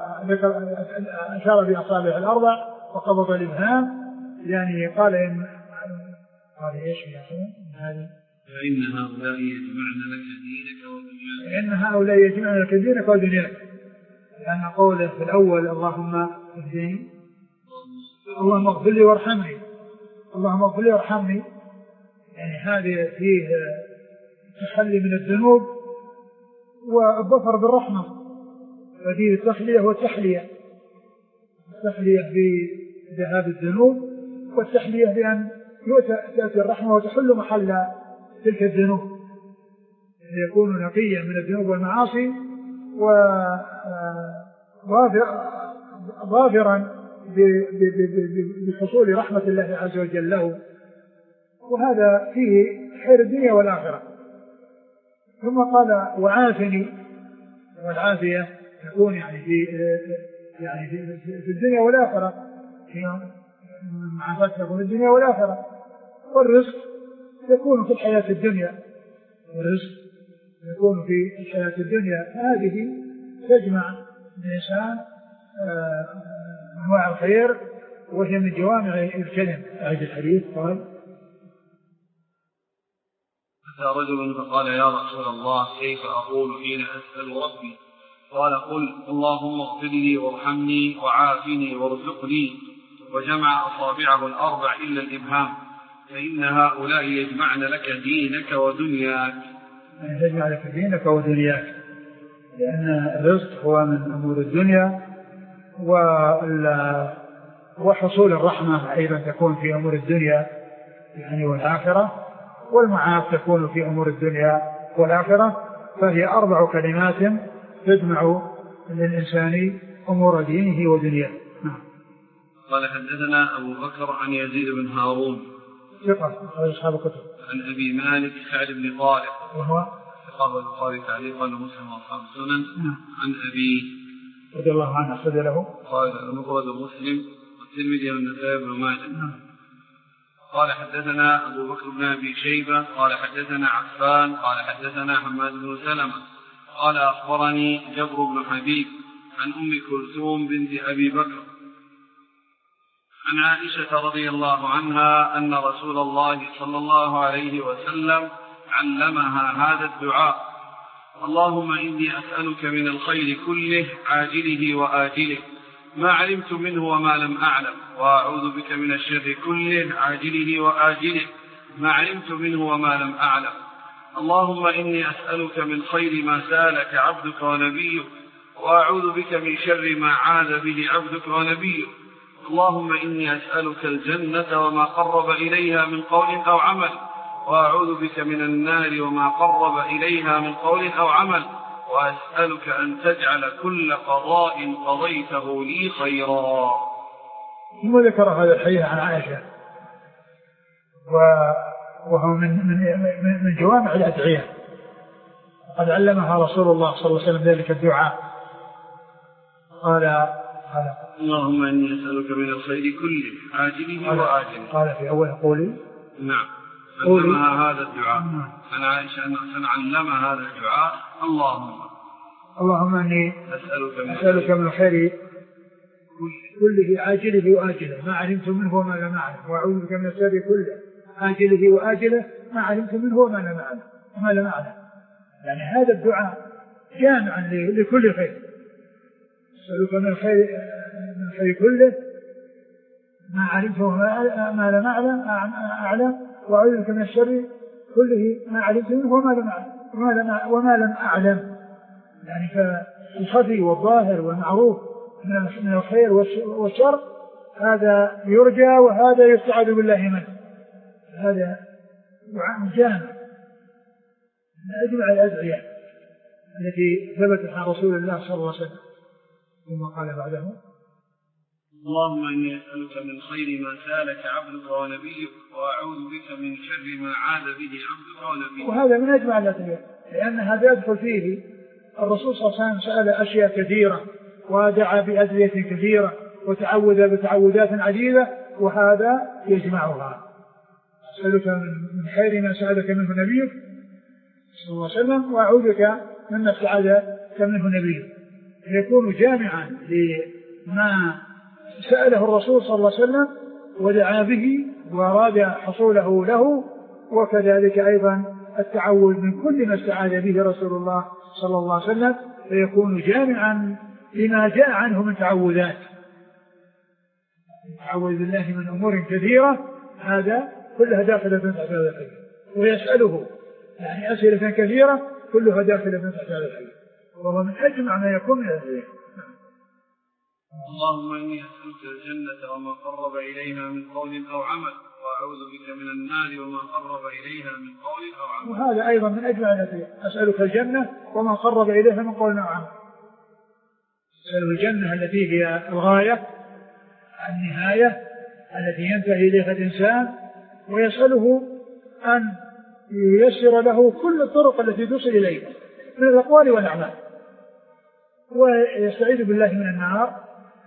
أشار بأصابعه الأربع وقبض الإبهام، يعني قال ايش يا اخي هذه؟ فإن هؤلاء يجمعن لك دينك ودنياك. إن هؤلاء يجمعن لك دينك ودنياك، لأن قوله في الأول اللهم اهدني، اللهم اغفر لي وارحمني، اللهم اغفر لي وارحمني، يعني هذه فيه تخلي من الذنوب والظفر بالرحمة، وفيه التخلية والتحلية، التحلية بذهاب الذنوب والتحلية بأن تأتي الرحمة وتحل محل تلك الذنوب، يكون نقيا من الذنوب والمعاصي وظافرا بحصول رحمة الله عز وجل له، وهذا فيه خير الدنيا والآخرة. ثم قال: وعافني، والعافية تكون يعني في الدنيا والآخرة، معافاة تكون في الدنيا والآخرة. والرزق يكون في الحياة الدنيا، والرزق يكون في الحياة الدنيا. هذه تجمع الإنسان أنواع الخير، وهي من جوامع الكلم. هذا الحديث قال: أتى رجل فقال: يا رسول الله، كيف أقول حين أسأل ربي؟ قال: قل اللهم اغفر لي وارحمني وعافني وارزقني، وجمع أصابعه الأربع إلا الإبهام، فإن هؤلاء يجمعن لك دينك ودنياك. يجمع لك دينك ودنياك، لأن الرزق هو من أمور الدنيا، وحصول الرحمة أيضا تكون في أمور الدنيا يعني والآخرة، والمعاف تكون في أمور الدنيا والآخرة. فهي 4 كلمات تجمع للإنسان أمور دينه ودنياه. قال: حدثنا أبو بكر عن يزيد بن هارون ثقة أصحاب الكتب. عن أبي مالك سعد بن طارق وهو ثقة البخاري تعليقا ومسلم وأصحاب السنن. عن أبي رضي الله عنه أخرج له قال المفرد مسلم والترمذي والنسائي بن ماجه. قال حدثنا أبو بكر بن أبي شيبة قال حدثنا عفان قال حدثنا حماد بن سلمة قال أخبرني جبر بن حبيب عن أم كلثوم بنت أبي بكر عن عائشة رضي الله عنها أن رسول الله صلى الله عليه وسلم علمها هذا الدعاء: اللهم إني أسألك من الخير كله عاجله وآجله ما علمت منه وما لم أعلم، وأعوذ بك من الشر كله عاجله وآجله ما علمت منه وما لم أعلم. اللهم إني أسألك من خير ما سألك عبدك ونبيك، وأعوذ بك من شر ما عاذ به عبدك ونبيك. اللهم إني أسألك الجنة وما قرب إليها من قول أو عمل، وأعوذ بك من النار وما قرب إليها من قول أو عمل، وأسألك أن تجعل كل قضاء قضيته لي خيرا. ثم ذكر هذا الحديث عن عائشة وهو من جوامع الأدعية. قد علمها رسول الله صلى الله عليه وسلم ذلك الدعاء. قال اللهم إني أسألك من الخير كله عاجله وآجله. قال في أول قولي نعم علمها هذا الدعاء. عن عائشة أن علمها هذا الدعاء: اللهم إني أسألك من الخير كله عاجله وآجله ما علمت منه وما لم أعلم، وأعوذ بك من الشر كله عاجله وآجله ما علمت منه وما لم أعلم. يعني هذا الدعاء جامعا لكل خير. أسألك من الخير كله ما علمت وما لم أعلم، وأعوذ بك من الشر كله ما علمت منه وما لم أعلم. يعني فالخفي والظاهر والمعروف من الخير والشر هذا يرجى وهذا يستعاذ بالله منه. هذا دعاء جامع من أجمع الأدعية التي ثبتت عن رسول الله صلى الله عليه وسلم. ثم قال بعده: اللهم إني أسألك من خير ما سألك عبدك ونبيك، وأعوذ بك من شر ما عاد به عبدك ونبيك. وهذا من أجمع الأدعية، لأن هذا يدخل فيه الرسول صلى الله عليه وسلم سأل أشياء كثيرة ودعا بأدعية كثيرة وتعوذ بتعوذات عديدة، وهذا يجمعها. أسألك من خير ما سألك منه نبيك صلى الله عليه وسلم، وأعوذ بك مما استعاذك منه نبيك، يكون جامعا لما سأله الرسول صلى الله عليه وسلم ودعا به وأراد حصوله له، وكذلك أيضا التعوذ من كل ما استعاذ به رسول الله صلى الله عليه وسلم، فيكون جامعا لما جاء عنه من تعوذات. تعوذ بالله من أمور كثيرة، هذا كلها داخلة في هذا الحديث. ويسأله يعني أسئلة كثيرة كلها داخلة في هذا الحديث، وهو من أجمع ما يكون من الحديث. اللهم إني أسألك الجنة وما قرب إليها من قول أو عمل، وأعوذ بك من النار وما قرب إليها من قول أو عمل. وهذا أيضا من أجمع الأدعية: أسألك الجنة وما قرب إليها من قول أو عمل. أسأل الجنة التي هي الغاية النهاية التي ينتهي إليها الإنسان، ويسأله أن ييسر له كل الطرق التي تصل إليها من الأقوال والأعمال، ويستعيذ بالله من النار،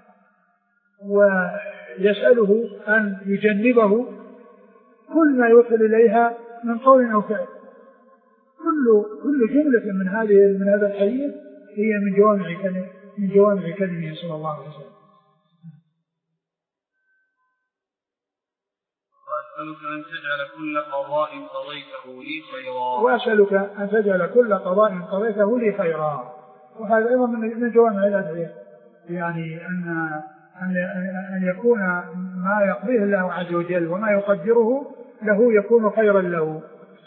ويسأله أن يجنبه كل ما يوصل إليها من قول أو فعل. كل جملة من هذا الحديث هي من جوامع كلمه صلى الله عليه وسلم. وأسألك أن تجعل كل قضاء قضيته لي خيرا. وأسألك أن تجعل كل قضاء قضيته لي خيرا. وهذا أيضا من جوامع الأدعية، يعني أن يكون ما يقضيه الله عز وجل وما يقدره له يكون خيرا له.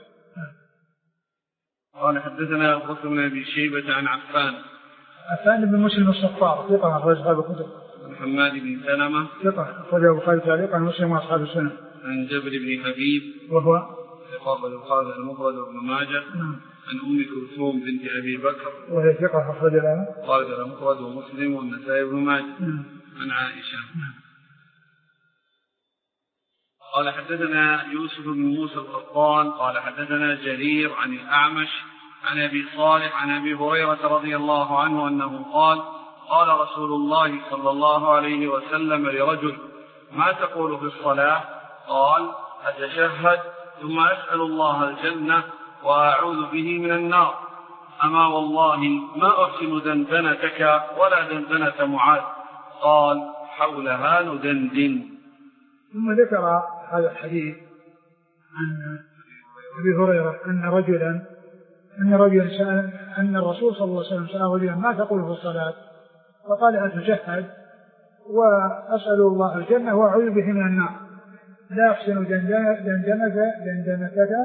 قال حدثنا أبو بكر بن أبي شيبة عن عفان بن مسلم الصفار ثقة أخرج أصحاب الكتب. محمد بن سلمة ثقة أخرجه البخاري تعليقا ومسلم وأصحاب السنن. عن جبر بن حبيب وهو ثقة البخاري المفرد وابن ماجه. عن أم كلثوم بنت أبي بكر وهي ثقة أخرج لها البخاري المفرد ومسلم والنسائي وابن ماجه. عن عائشة قال حدثنا يوسف بن موسى القطان قال حدثنا جرير عن الأعمش عن أبي صالح عن أبي هريرة رضي الله عنه أنه قال قال رسول الله صلى الله عليه وسلم لرجل ما تقول في الصلاة؟ قال أتشهد ثم أسأل الله الجنة وأعوذ به من النار. أما والله ما أحسن دندنتك ولا دندنة معاذ. قال حولها ندندن. ثم ذكر هذا الحديث عن أبي هريرة أن رجلا سأل أن الرسول صلى الله عليه وسلم سأل رجلا ما تقول في الصلاة؟ فقال أتشهد وأسأل الله الجنة وأعوذ به من النار لا أحسن دندنتك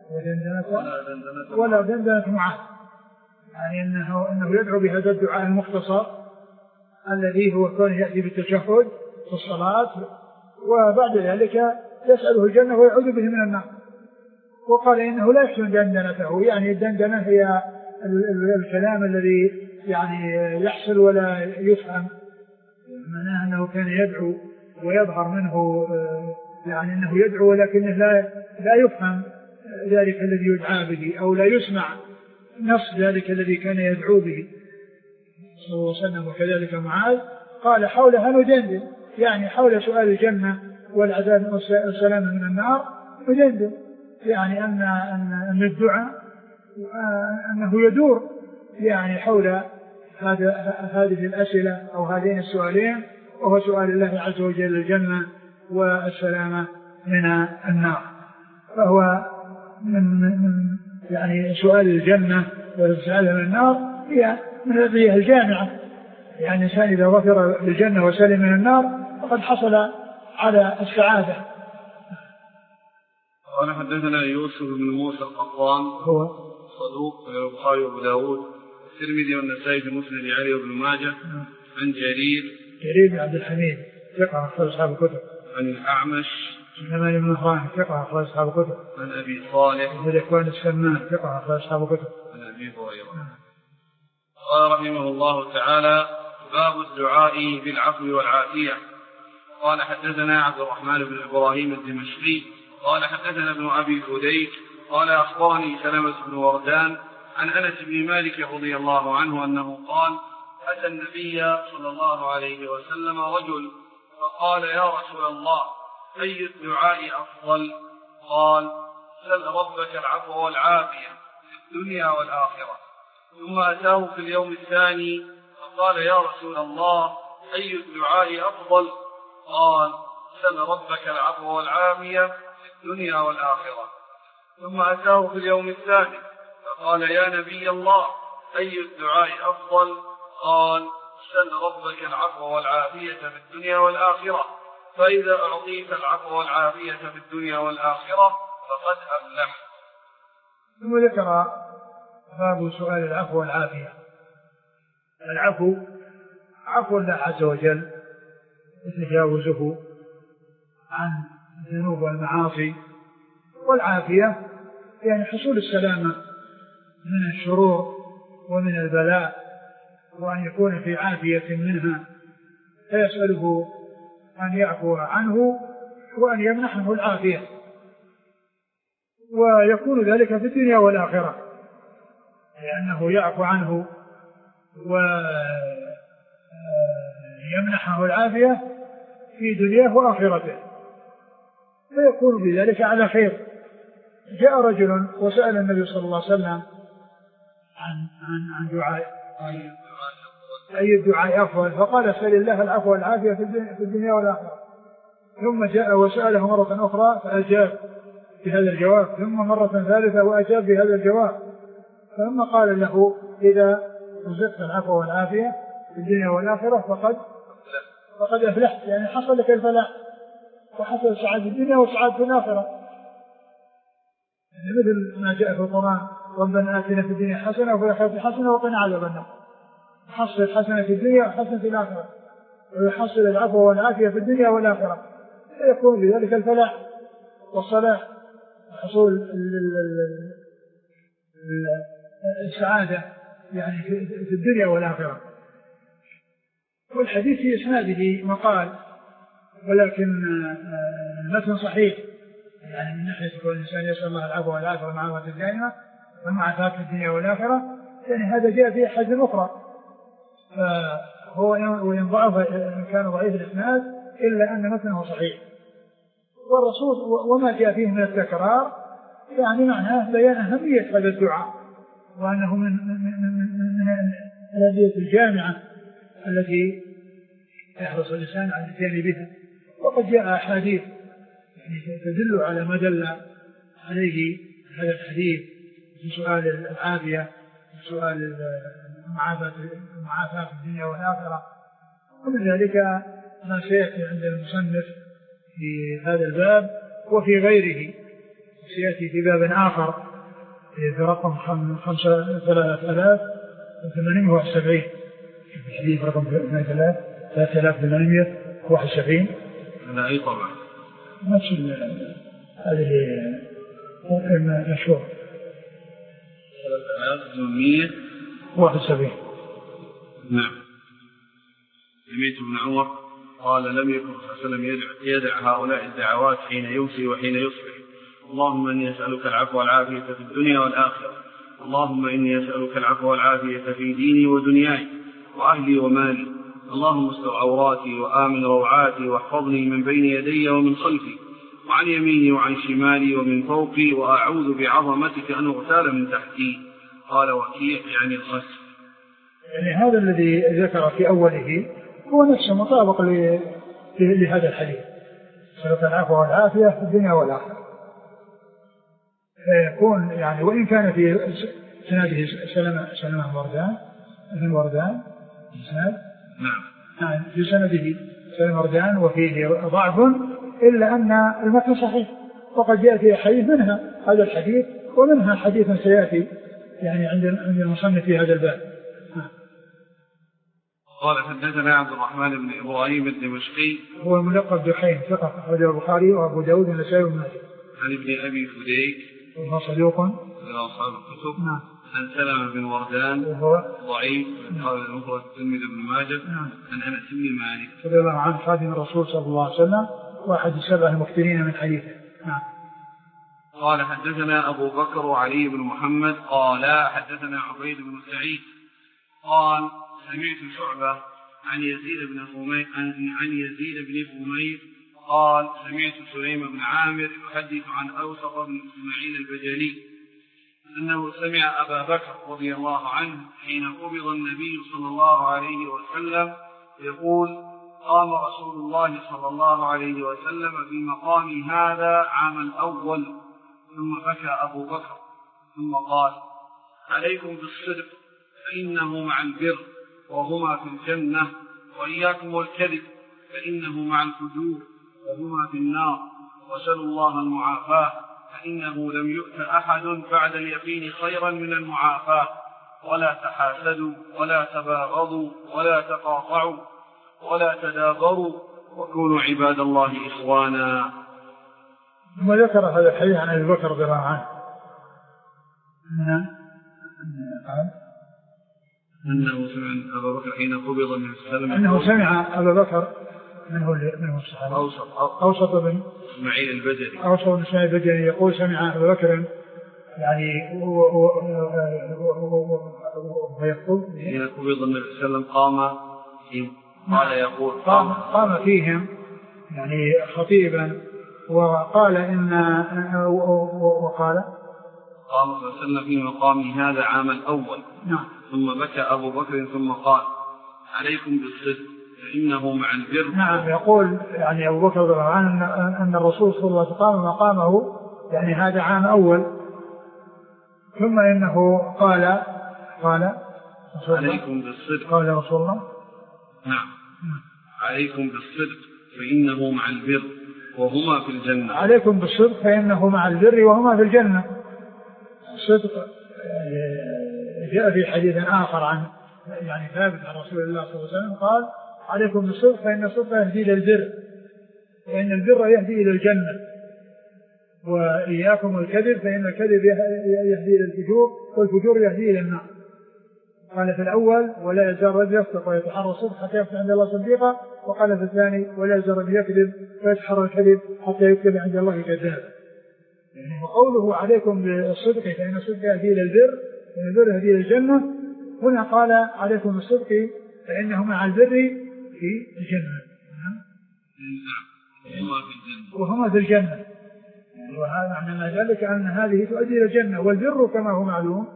ولا دندنة معاذ. يعني أنه يدعو بهذا الدعاء المختصر الذي هو كون يأتي بالتشهد في الصلاة وبعد ذلك يسأله الجنة ويعوذ به من النار. وقال إنه لا يحسن دندنته، يعني الدندنة هي الكلام الذي يعني يحصل ولا يفهم، معناه أنه كان يدعو ويظهر منه يعني أنه يدعو ولكنه لا يفهم ذلك الذي يدعى به أو لا يسمع نص ذلك الذي كان يدعو به صلى الله عليه وسلم. وكذلك معاذ قال حولها ندندن، يعني حول سؤال الجنة والعذاب والسلام من النار ندندن، يعني أن الدعاء أنه يدور يعني حول هذه الأسئلة أو هذين السؤالين، وهو سؤال الله عز وجل الجنة والسلامة من النار. فهو من يعني سؤال الجنة والسلامة من النار هي من الأدعية الجامعة، يعني الإنسان إذا ظفر بالجنة وسلم من النار فقد حصل على السعادة. قال حدثنا يوسف بن موسى القطان هو صدوق في البخاري وابو داود الترمذي والنسائي في مسند علي وابن ماجه. عن جرير بن عبد الحميد ثقة أخرج أصحاب الكتب. عن الأعمش سليمان بن مهران ثقة أخرج أصحاب الكتب. عن أبي صالح بن الإخوان السمان ثقة أخرج أصحاب الكتب. عن أبي هريرة. قال رحمه الله تعالى باب الدعاء بالعفو والعافية. قال حدثنا عبد الرحمن بن إبراهيم الدمشقي قال حدثنا ابن أبي فديك قال أخبرني سلمة بن وردان عن أنس بن مالك رضي الله عنه أنه قال أتى النبي صلى الله عليه وسلم رجل فقال يا رسول الله أي الدعاء أفضل؟ قال سل ربك العفو والعافية في الدنيا والآخرة. ثم أتاه في اليوم الثاني فقال يا رسول الله أي الدعاء أفضل؟ قال سل ربك العفو والعافية في الدنيا والآخرة. ثم أتاه في اليوم الثاني فقال يا نبي الله أي الدعاء أفضل؟ قال سل ربك العفو والعافية في الدنيا والآخرة، فإذا أعطيت العفو والعافية في الدنيا والآخرة فقد أفلح. ثم ذكر باب سؤال العفو والعافية. العفو عفو الله عز وجل وتجاوزه عن الذنوب والمعاصي، والعافية يعني حصول السلامة من الشرور ومن البلاء، وأن يكون في عافية منها، فيسأله أن يعفو عنه وأن يمنحه العافية، ويكون ذلك في الدنيا والآخرة، لأنه يعفو عنه ويمنحه العافية في دنياه وآخرته، فيكون بذلك على خير. جاء رجل وسأل النبي صلى الله عليه وسلم عن دعاء أي الدعاء أفضل؟ فقال سل الله العفو والعافية في الدنيا والآخرة. ثم جاء وسأله مرة أخرى فأجاب بهذا الجواب، ثم مرة ثالثة وأجاب بهذا الجواب، ثم قال له إذا رزقت العفو والعافية في الدنيا والآخرة فقد أفلحت، يعني حصل لك الفلاح وحصل سعادة الدنيا وسعادة الآخرة. يعني مثل ما جاء في القرآن ربنا آتنا في الدنيا حسنة وفي الآخرة حسنة وقنا عذاب النار. يحصل الحسنة في الدنيا وحسنة في الآخرة، ويحصل العفو والعافية في الدنيا والآخرة، فيكون بذلك الفلاح والصلاح وحصول السعادة يعني في الدنيا والآخرة. والحديث في إسناده مقال، ولكن المتن صحيح، يعني من ناحية كل إنسان يسأل الله العفو والعافية والمعافاة الدائمة والمعافاة في الدنيا والآخرة، يعني هذا جاء في أحاديث أخرى، فهو وإن ضعف كان ضعيف الإسناد إلا أن متنه صحيح. والرسول وما جاء فيه من التكرار يعني معناه بيان أهمية هذا الدعاء، وأنه من الأدعية الجامعة التي يحرص الإنسان على الاتيان بها. وقد جاء أحاديث يعني تدل على ما دل عليه هذا الحديث في سؤال العافية، في سؤال المعافاة في الدنيا والآخرة. ومن ذلك ما سيأتي عند المصنف في هذا الباب وفي غيره، سيأتي في باب آخر في رقم 3871، الحديث رقم 3871. هذا أي طبعا نفس هذه مشهور 3871. نعم. سمعت ابن عمر قال لم يكن صلى الله عليه وسلم يدع هؤلاء الدعوات حين يمسي وحين يصبح: اللهم إني أسألك العفو والعافية في الدنيا والآخرة، اللهم إني أسألك العفو والعافية في ديني ودنياي وأهلي ومالي، اللهم استر عوراتي وآمن روعاتي واحفظني من بين يدي ومن خلفي وعن يميني وعن شمالي ومن فوقي، وأعوذ بعظمتك أن أغتال من تحتي. قال وكيع يعني الغسل. يعني هذا الذي ذكر في أوله هو نفسه مطابق لهذا الحديث: أسألك العفو والعافية في الدنيا والآخرة. فيكون يعني وإن كان في سنده سلمة وردان نعم في سنده سلمة وردان وفيه ضعف، إلا أن المتن صحيح، وقد جاء في حديث منها هذا الحديث ومنها حديث سيأتي يعني عند المصنف في هذا الباب. قال حدثنا عبد الرحمن بن إبراهيم الدمشقي هو الملقب دحين، ثقة أخرجه البخاري وأبو داود والنسائي وابن ماجه. عن ابن أبي فديك وهو صدوق إلى أصحاب الكتب. نعم. عن سلمة بن وردان وهو ضعيف من قال المفرد الترمذي بن ماجه. نعم. عن أنس بن مالك رضي الله عنه خادم الرسول صلى الله عليه وسلم واحد السبع المكثرين من حديثه. نعم. قال حدثنا أبو بكر وعلي بن محمد قال حدثنا عبيد بن سعيد قال سمعت شعبة عن يزيد بن فمير قال سمعت سليم بن عامر يحدث عن أوسط بن إسماعيل البجلي أنه سمع أبا بكر رضي الله عنه حين قبض النبي صلى الله عليه وسلم يقول: قام رسول الله صلى الله عليه وسلم في مقام هذا عام الأول، ثم بكى أبو بكر ثم قال: عليكم بالصدق فإنه مع البر وهما في الجنة، وإياكم والكذب فإنه مع الفجور وهما في النار، وسلوا الله المعافاة فإنه لم يؤت أحد بعد اليقين خيرا من المعافاة، ولا تحاسدوا ولا تباغضوا ولا تقاطعوا ولا تدابروا، وكونوا عباد الله إخوانا. ثم ذكر هذا الحديث عن أبي بكر رضي الله عنه أنه سمع أبا بكر حين قبض النبي صلى الله عليه وسلم أنه سمع أبا بكر منه الصحابة أوسط بن إسماعيل البجلي يقول سمع أبا بكر يعني ويقول حين قبض النبي صلى الله عليه وسلم قام فيهم يعني خطيبا وقال قام صلى الله عليه وسلم في مقام هذا عام الأول. نعم. ثم بكى أبو بكر ثم قال: عليكم بالصدق فإنه مع البر. نعم. يقول يعني أبو بكر رضي الله عنه أن الرسول صلى الله عليه وسلم قام مقامه يعني هذا عام أول، ثم إنه قال عليكم بالصدق. قال رسول الله نعم عليكم بالصدق فإنه مع البر وهما في الجنة. عليكم بالصدق فإنه مع البر وهما في الجنة. الصدق جاء في حديث آخر عن يعني ثابت عن رسول الله صلى الله عليه وسلم قال: عليكم بالصدق فإن الصدق يهدي إلى البر وإن البر يهدي إلى الجنة، وإياكم الكذب فإن الكذب يهدي إلى الفجور والفجور يهدي إلى النار. قال في الأول ولا يزال الرجل يصدق ويتحرى الصدق حتى يكتب عند الله صديقا، وقال في الثاني ولا يزال الرجل يكذب ويتحرى الكذب حتى يكتب عند الله كذابا. يعني وقوله عليكم بالصدق فإن الصدق يهدي إلى البر وإن البر يهدي إلى الجنة، هنا قال عليكم بالصدق فإنه مع البر في الجنة. وهما في الجنة، وهذا معنى ذلك أن هذه تؤدي إلى الجنة. والبر كما هو معلوم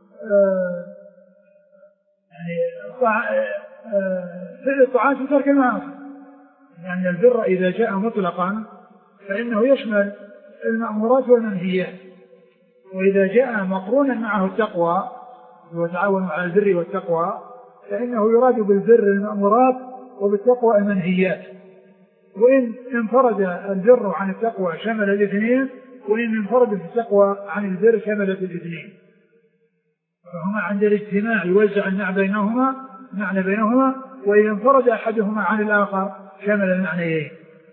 فعل الطاعات وترك المعاصي. يعني البر إذا جاء مطلقا فإنه يشمل المأمورات والمنهيات، وإذا جاء مقرونا معه التقوى وتعاونوا على البر والتقوى فإنه يراد بالبر المأمورات وبالتقوى المنهيات. وإن انفرد البر عن التقوى شمل الاثنين، وإن انفرد التقوى عن البر شملت الاثنين، فهما عند الاجتماع يوزع معنى بينهما، وإذا انفرد أحدهما عن الآخر شمل المعنيين.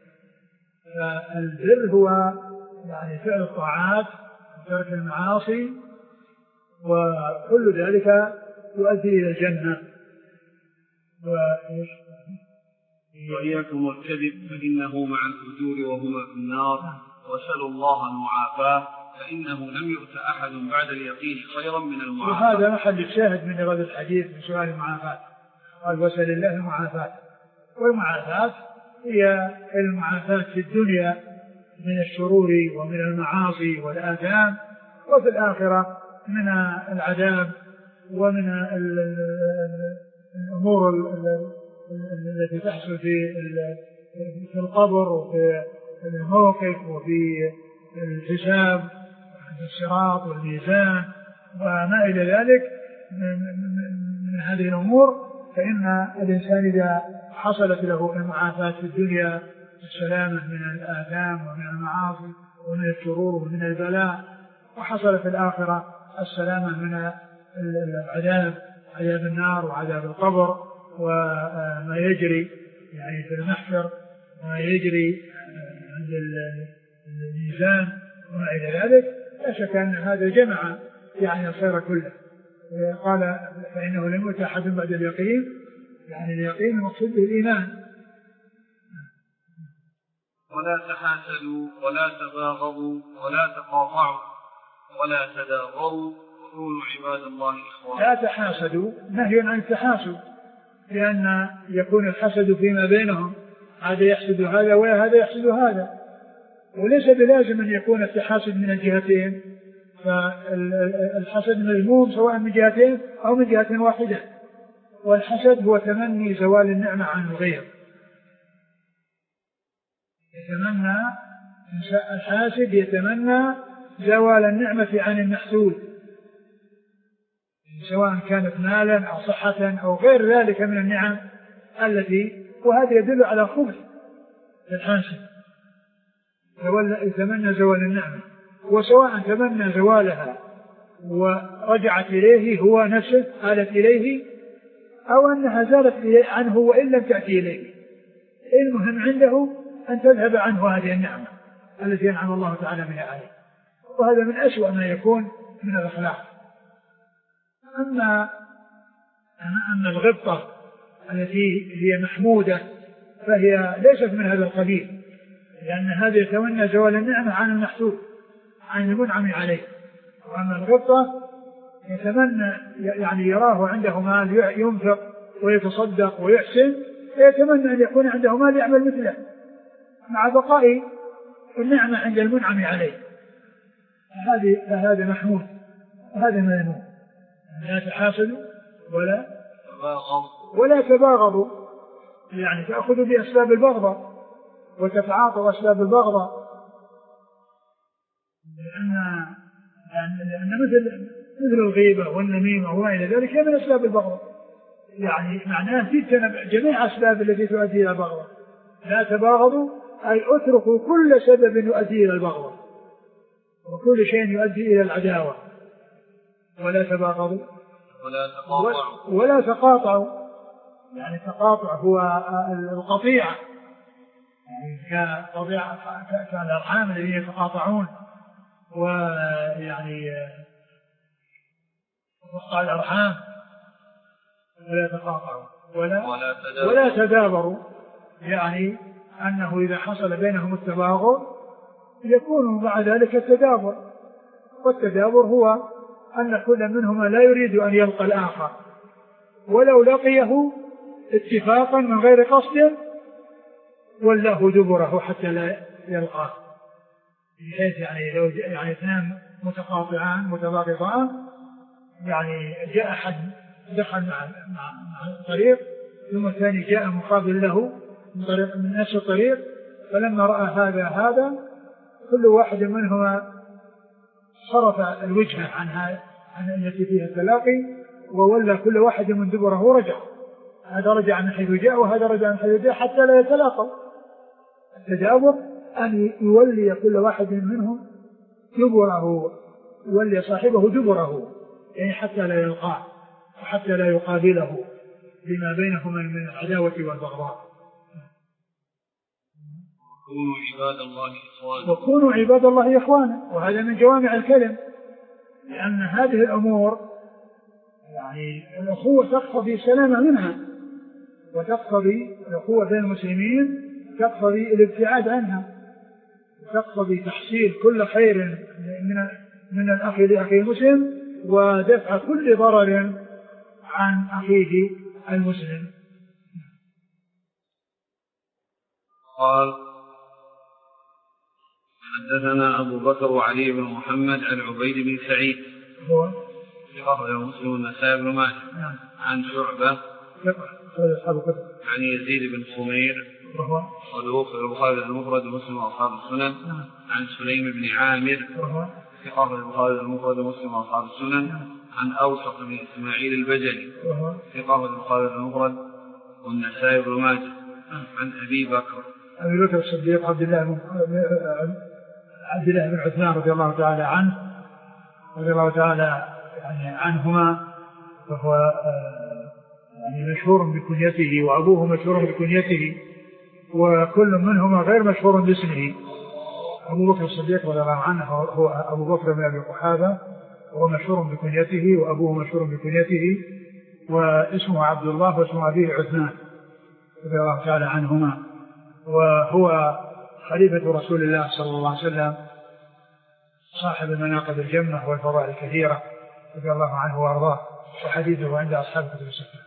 فالبر هو يعني فعل الطاعات وترك المعاصي، وكل ذلك يؤدي إلى الجنة. وإياكم والكذب فإنه مع الفجور وهما في النار، وسلوا الله المعافاة فإنه لم يؤت أحد بعد اليقين خيرا من المعافاة. وهذا محل الشاهد من إيراد الحديث من سؤال المعافاة. قال وسل الله المعافاة، والمعافاة هي المعافاة في الدنيا من الشرور ومن المعاصي والآثام، وفي الآخرة من العذاب ومن الأمور التي تحصل في القبر وفي الموقف وفي الحساب وفي الصراط والميزان وما إلى ذلك من هذه الأمور. فإن الإنسان إذا حصلت له المعافاة في الدنيا السلامة من الآثام ومن المعاصي ومن الشرور ومن البلاء، وحصل في الآخرة السلامة من العذاب، عذاب النار وعذاب القبر وما يجري يعني في المحشر وما يجري عند الميزان وما إلى ذلك، لا شك أن هذا جمع يعني الخير كله. قال فإنه لم يؤت أحد بعد اليقين، يعني اليقين المقصود به الإيمان. ولا تحاسدوا ولا تباغضوا ولا تقاطعوا ولا تدابروا وكونوا عباد الله إخوانا. لا تحاسدوا نهي عن التحاسد، لأن يكون الحسد فيما بينهم، هذا يحسد هذا وهذا يحسد هذا، وليس بلازم أن يكون التحاسد من الجهتين، فالحسد مذموم سواء من جهتين أو من جهة واحدة. والحسد هو تمني زوال النعمة عن الغير، يتمنى الحاسد يتمنى زوال النعمة عن المحسود، سواء كانت مالا أو صحة أو غير ذلك من النعم التي، وهذا يدل على خبث الحاسد يتمنى زوال النعمة، وسواء تمنى زوالها ورجعت إليه هو نفسه آلت إليه، أو أنها زالت عنه وإن لم تأتي إليه، المهم عنده أن تذهب عنه هذه النعمة التي أنعم الله تعالى بها عليه. وهذا من أسوأ ما يكون من الأخلاق. أما الغبطة التي هي محمودة فهي ليست من هذا القبيل، لأن هذا يتمنى زوال النعمة عن المحسود عن المنعم عليه. وأما الغبطة يتمنى يعني يراه عنده مال ينفق ويتصدق ويحسن، فيتمنى أن يكون عنده مال يعمل مثله مع بقاء النعمة عند المنعم عليه. فهذا محمود وهذا مذموم. لا تحاسدوا ولا تباغضوا، يعني تأخذوا بأسباب البغضة وتتعاطوا أسباب البغضة، لأن مثل الغيبة والنميمة وما إلى ذلك هي من أسباب البغضة، يعني معناه تجتنب جميع أسباب التي تؤدي إلى البغضة. لا تباغضوا أي اتركوا كل سبب يؤدي إلى البغضة وكل شيء يؤدي إلى العداوة. ولا تباغضوا ولا تقاطعوا، يعني تقاطع هو القطيعة، كالأرحام الذين يتقاطعون، ويعني وقع الأرحام ولا تقاطعوا ولا تدابروا، يعني أنه إذا حصل بينهم التباغض يكون مع ذلك التدابر، والتدابر هو أن كل منهما لا يريد أن يلقى الآخر، ولو لقيه اتفاقا من غير قصد ولاه دبره حتى لا يلقاه، بحيث يعني لو يعني اثنان متقاطعان متباغضان، يعني جاء أحد دخل مع الطريق ثم الثاني جاء مقابل له من نفس الطريق، فلما رأى هذا كل واحد منهما صرف الوجهة عن التي فيها التلاقي وولى كل واحد من دبره ورجع، هذا رجع من حيث جاء وهذا رجع من حيث جاء حتى لا يتلاقوا. التدابر أن يولي كل واحد منهم دبره، يولي صاحبه دبره، يعني حتى لا يلقاه وحتى لا يقابله بما بينهما من العداوة والبغضاء. وكونوا عباد الله إخوانا، وهذا من جوامع الكلم، لأن هذه الأمور يعني الأخوة تقتضي السلامة منها، وتقتضي الأخوة بين المسلمين تقتضي الابتعاد عنها، وتقتضي تحصيل كل خير من الأخ لأخيه المسلم ودفع كل ضرر عن أخيه المسلم. قال حدثنا أبو بكر وعلي بن محمد عن عبيد بن سعيد هو أخرجه مسلم والنسائي بن ماجه عن شعبة عن يزيد بن خمير صدوق البخاري المفرد ومسلم وأصحاب السنن عن سليم بن عامر أخرجه البخاري المفرد ومسلم وأصحاب السنن عن أوسط بن إسماعيل البجلي أخرجه البخاري المفرد والنسائي بن ماجه عن أبي بكر الصديق عبد الله بن عثمان رضي الله تعالى عنه يعني عنهما، وهو يعني مشهور بكنيته وأبوه مشهور بكنيته، وكل منهما غير مشهور باسمه. أبو بكر الصديق رضي الله عنه هو أبو بكر بن أبي قحافة، وهو مشهور بكنيته، وأبوه مشهور بكنيته، واسمه عبد الله واسم أبيه عثمان رضي الله تعالى عنهما، وهو خليفة رسول الله صلى الله عليه وسلم صاحب المناقب الجمة والفضائل الكثيرة رضي الله عنه وأرضاه، وحديثه عند أصحاب كتب الستة.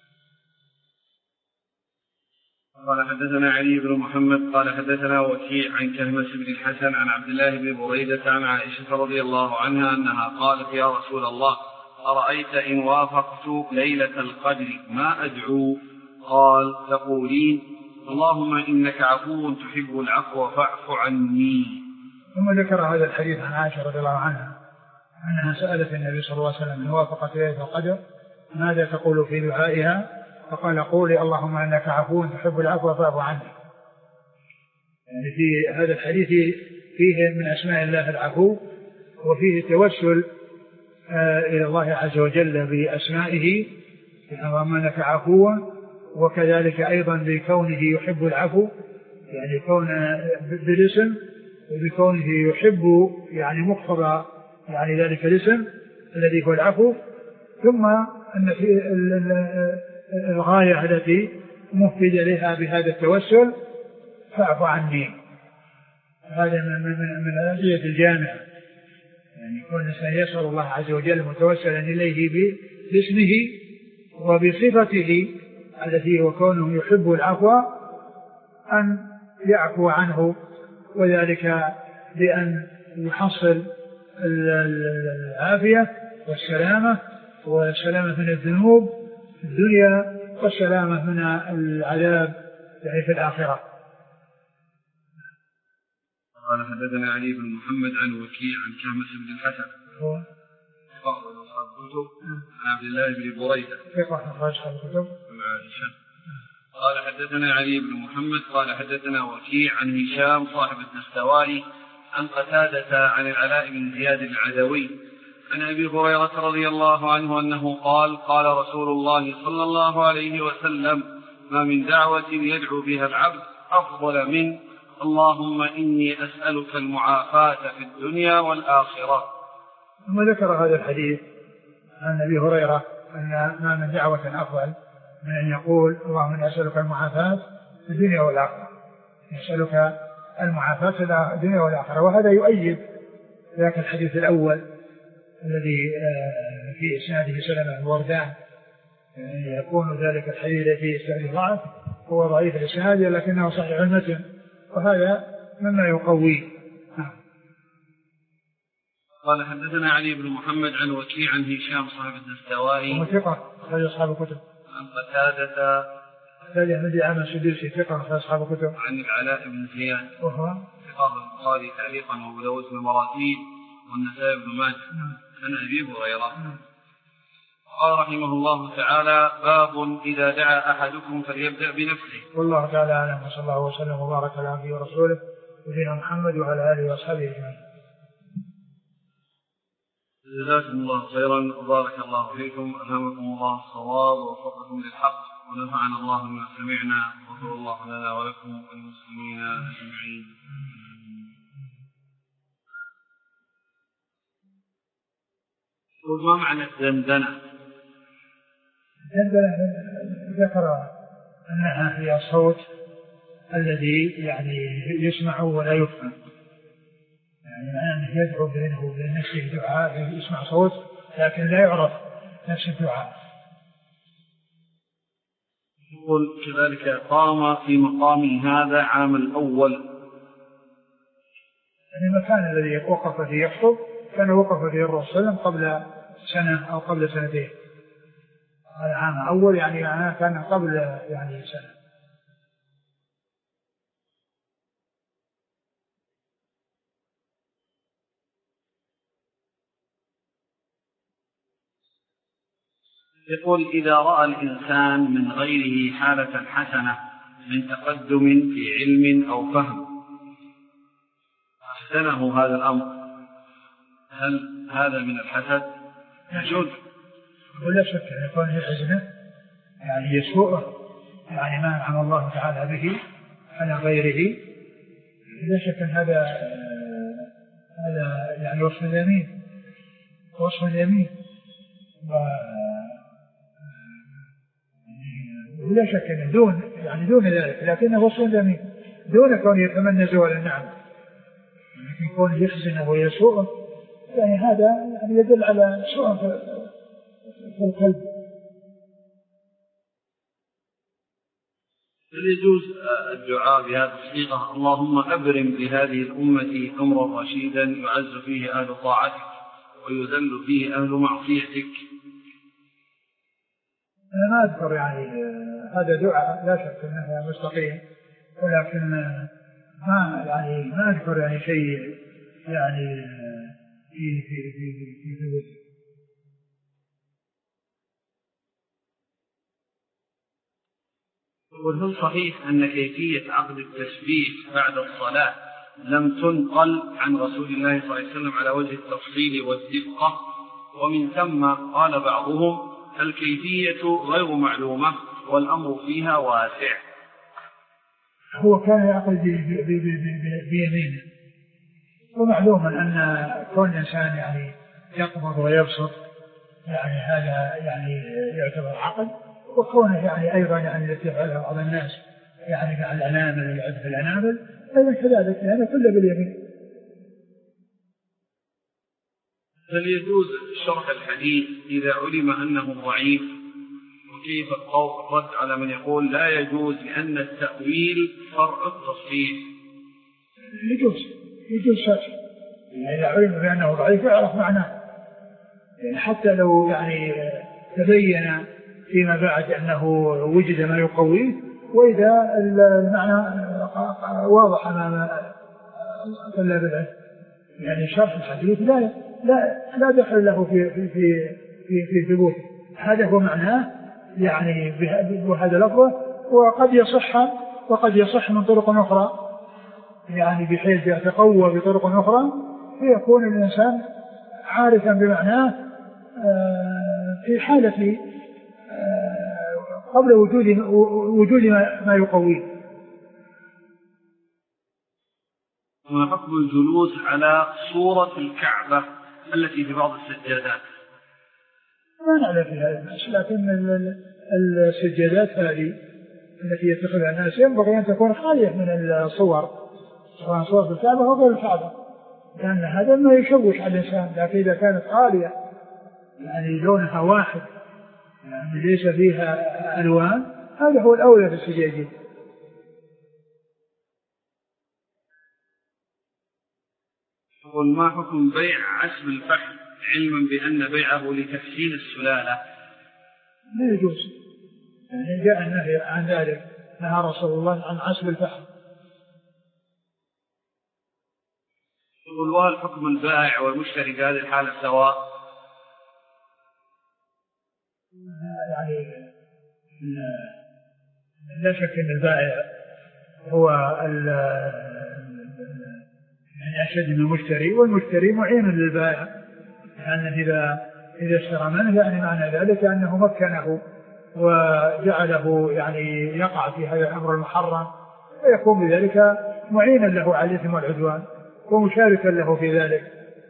قال حدثنا علي بن محمد قال حدثنا وكيع عن كهمس بن الحسن عن عبد الله بن بريدة عن عائشة رضي الله عنها أنها قالت يا رسول الله أرأيت إن وافقت ليلة القدر ما أدعو؟ قال تقولين اللهم إنك عفو تحب العفو فاعف عني. ثم ذكر هذا الحديث عن عائشة رضي الله عنها أنها سألت النبي صلى الله عليه وسلم إن وافقت ليلة القدر ماذا تقول في دعائها؟ فقال قولي اللهم إنك عفو تحب العفو فاعف عني. يعني في هذا الحديث فيه من أسماء الله العفو، وفيه التوسل إلى الله عز وجل بأسمائه اللهم إنك عفو، وكذلك أيضا بكونه يحب العفو، يعني كون بالاسم، وبكونه يحب يعني مقتضى يعني ذلك الاسم الذي هو العفو. ثم أن في الغاية التي مفيد إليها بهذا التوسل فاعف عني، هذا من الأدعية الجامعة، يعني كون الإنسان يسأل الله عز وجل متوسلا إليه باسمه وبصفته التي هو كونه يحب العفو أن يعفو عنه، وذلك بأن يحصل العافية والسلامة من الذنوب في الدنيا والسلامة من العذاب في الآخرة. قال حدثنا علي بن محمد عن وكيع عن كهمس بن الحسن عن عبد الله بن بريدة قال حدثنا علي بن محمد قال حدثنا وكيع عن هشام صاحب الدستوائي عن قتادة عن العلاء بن زياد العدوي عن أبي هريرة رضي الله عنه أنه قال قال رسول الله صلى الله عليه وسلم ما من دعوة يدعو بها العبد أفضل من اللهم إني أسألك المعافاة في الدنيا والآخرة. ثم ذكر هذا الحديث عن أبي هريرة أن ما من دعوة أفضل من أن يقول اللهم إني أسألك المعافاة في الدنيا والآخرة، يسألك المعافاة في الدنيا والآخرة. وهذا يؤيد ذاك الحديث الأول الذي في إسناده سلمة الوردان، يكون ذلك الحديث في إسناده ضعف، هو ضعيف الإسناد لكنه صحيح المتن، وهذا مما يقويه. قال حدثنا علي بن محمد عن وكيع عن هشام صاحب الدستوائي وثقة أخرج أصحاب الكتب. عن قتادة الذي عمل سديسي ثقة أخرج أصحاب الكتب. عن العلاء بن زياد وهو ثقة البخاري تعليقا وأبو داود في المراتب والنسائي بن ماجه عن أبي هريرة. قال رحمه الله تعالى: باب إذا دعا أحدكم فليبدأ بنفسه. والله تعالى أعلم، وصلى الله وسلم وبارك على عبده ورسوله نبينا محمد وعلى آله وأصحابه أجمعين. جزاكم الله خيرا وبارك الله فيكم، ألهمكم الله الصواب ووفقكم للحق، ونفعنا الله بما سمعنا، وغفر الله لنا ولكم وللمسلمين أجمعين. ما معنى الدندنة؟ الدندنة ذكر أنها هي الصوت الذي يعني يسمع ولا يفهم، يعني أنه يدعو بينه وبين نفسه دعاء، يسمع صوت لكن لا يعرف نفس الدعاء. يقول كذلك: قام في مقامي هذا عام الأول، يعني المكان الذي وقف فيه يخطب كان وقف فيه الرسول صلى الله عليه وسلم قبل سنة أو قبل سنتين. هذا عام أول يعني كان قبل يعني سنة. يقول: إذا رأى الإنسان من غيره حالة حسنة من تقدم في علم أو فهم أحسنه هذا الأمر، هل هذا من الحسد؟ يجوز ولا شك أن يكون حزنه يعني يسوءه، يعني ما أنعم الله تعالى به على غيره، لا شك أن هذا يعني وصف اليمين، وصف اليمين، ولا شك أنه دون ذلك، لكنه وصف اليمين دون كون يتمنى زوال النعمة، لكن كون يحزنه ويسوءه يعني هذا يعني يدل على سوء في القلب. هل يجوز الدعاء بهذه الصيغة: اللهم أبرم لهذه الأمة أمرا رشيدا يعز فيه أهل طاعتك ويذل فيه أهل معصيتك؟ أنا ما أذكر يعني هذا دعاء لا شك أنه مستقيم، ولكن ما أذكر يعني شيء يعني في ثبوته. وهل صحيح أن كيفية عقد التسبيح بعد الصلاة لم تنقل عن رسول الله صلى الله عليه وسلم على وجه التفصيل والدقة، ومن ثم قال بعضهم الكيفية غير معلومة والأمر فيها واسع؟ هو كان يعقد بيمينه، ومعلوم أن كون الإنسان يعني يقبض ويبسط يعني هذا يعني يعتبر عقد، وكونه يعني أيضا يعني التي يفعلها بعض الناس يعني مع الأنامل والعد في الأنامل أيضا كذلك، يعني كله باليمين. هل يجوز شرح الحديث إذا علم أنه ضعيف؟ وكيف الرد على من يقول لا يجوز لأن التأويل فرع التصحيح؟ يجوز شرح، يعني إذا علم بأنه ضعيف يعرف معناه، يعني حتى لو يعني تبين فيما بعد أنه وجد ما يقويه، وإذا المعنى واضح أمام طلاب العلم يعني شرح الحديث لا دخل له في ثبوته. هذا هو معناه يعني بهذا اللفظ، وقد يصح من طرق أخرى، يعني بحيث يتقوى بطرق أخرى فيكون الإنسان عارفا بمعناه في حالة قبل وجود ما يقويه. ما حكم الجلوس على صورة الكعبة التي في بعض السجادات؟ ما نعلم في هذا الناس، لكن السجادات هذه التي يتخذها الناس ينبغي أن تكون خالية من الصور، سواء صور في الكعبة أو غير الكعبة، لأن هذا ما يشوش على الإنسان. لكن إذا كانت خالية يعني لونها واحد يعني ليس فيها ألوان، هذا هو الأولى في السجاجيد. يقول ما حكم بيع عسب الفحم علما بأن بيعه لتحسين السلالة؟ لا يجوز، يعني جاء النهي عن ذلك، نهى رسول الله عن عسب الفحم. يقول وهل حكم البائع والمشتري في هذه الحالة سواء؟ يعني لا شك أن البائع هو يعني أشد من المشتري، والمشتري معين للبائع، يعني إذا اشترى منه يعني معنى ذلك أنه مكنه وجعله يعني يقع في هذا الأمر المحرم، ويكون بذلك معينا له على الإثم والعدوان ومشاركا له في ذلك.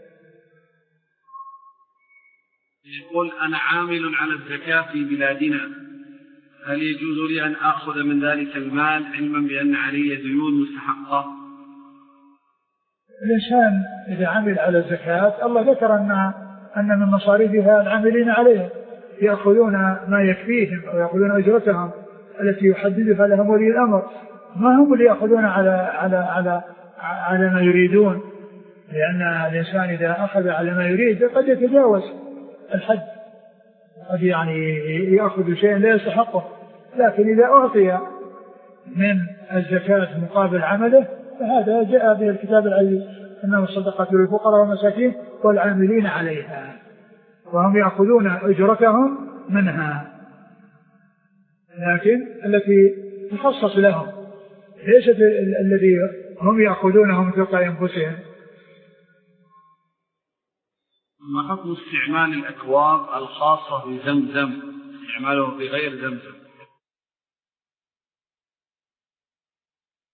يقول أنا عامل على الزكاة في بلادنا، هل يجوز لي أن أخذ من ذلك المال علما بأن علي ديون مستحقة؟ الإنسان إذا عمل على الزكاة الله ذكر أن من مصاريفها العاملين عليها يأخذون ما يكفيهم ويأخذون أجرتهم التي يحددها لهم ولي الأمر، ما هم اللي يأخذون على ما يريدون، لأن الإنسان إذا أخذ على ما يريد قد يتجاوز الحد، قد يعني يأخذ شيئا لا يستحقه. لكن إذا أعطي من الزكاة مقابل عمله فهذا جاء به الكتاب العزيز، إنما الصدقة للفقراء والمساكين والعاملين عليها، وهم يأخذون أجرتهم منها، لكن التي تخصص لهم ليست الذي هم يأخذونه من تلقاء أنفسهم. ما حكم استعمال الأكواب الخاصة بزمزم استعماله بغير زمزم؟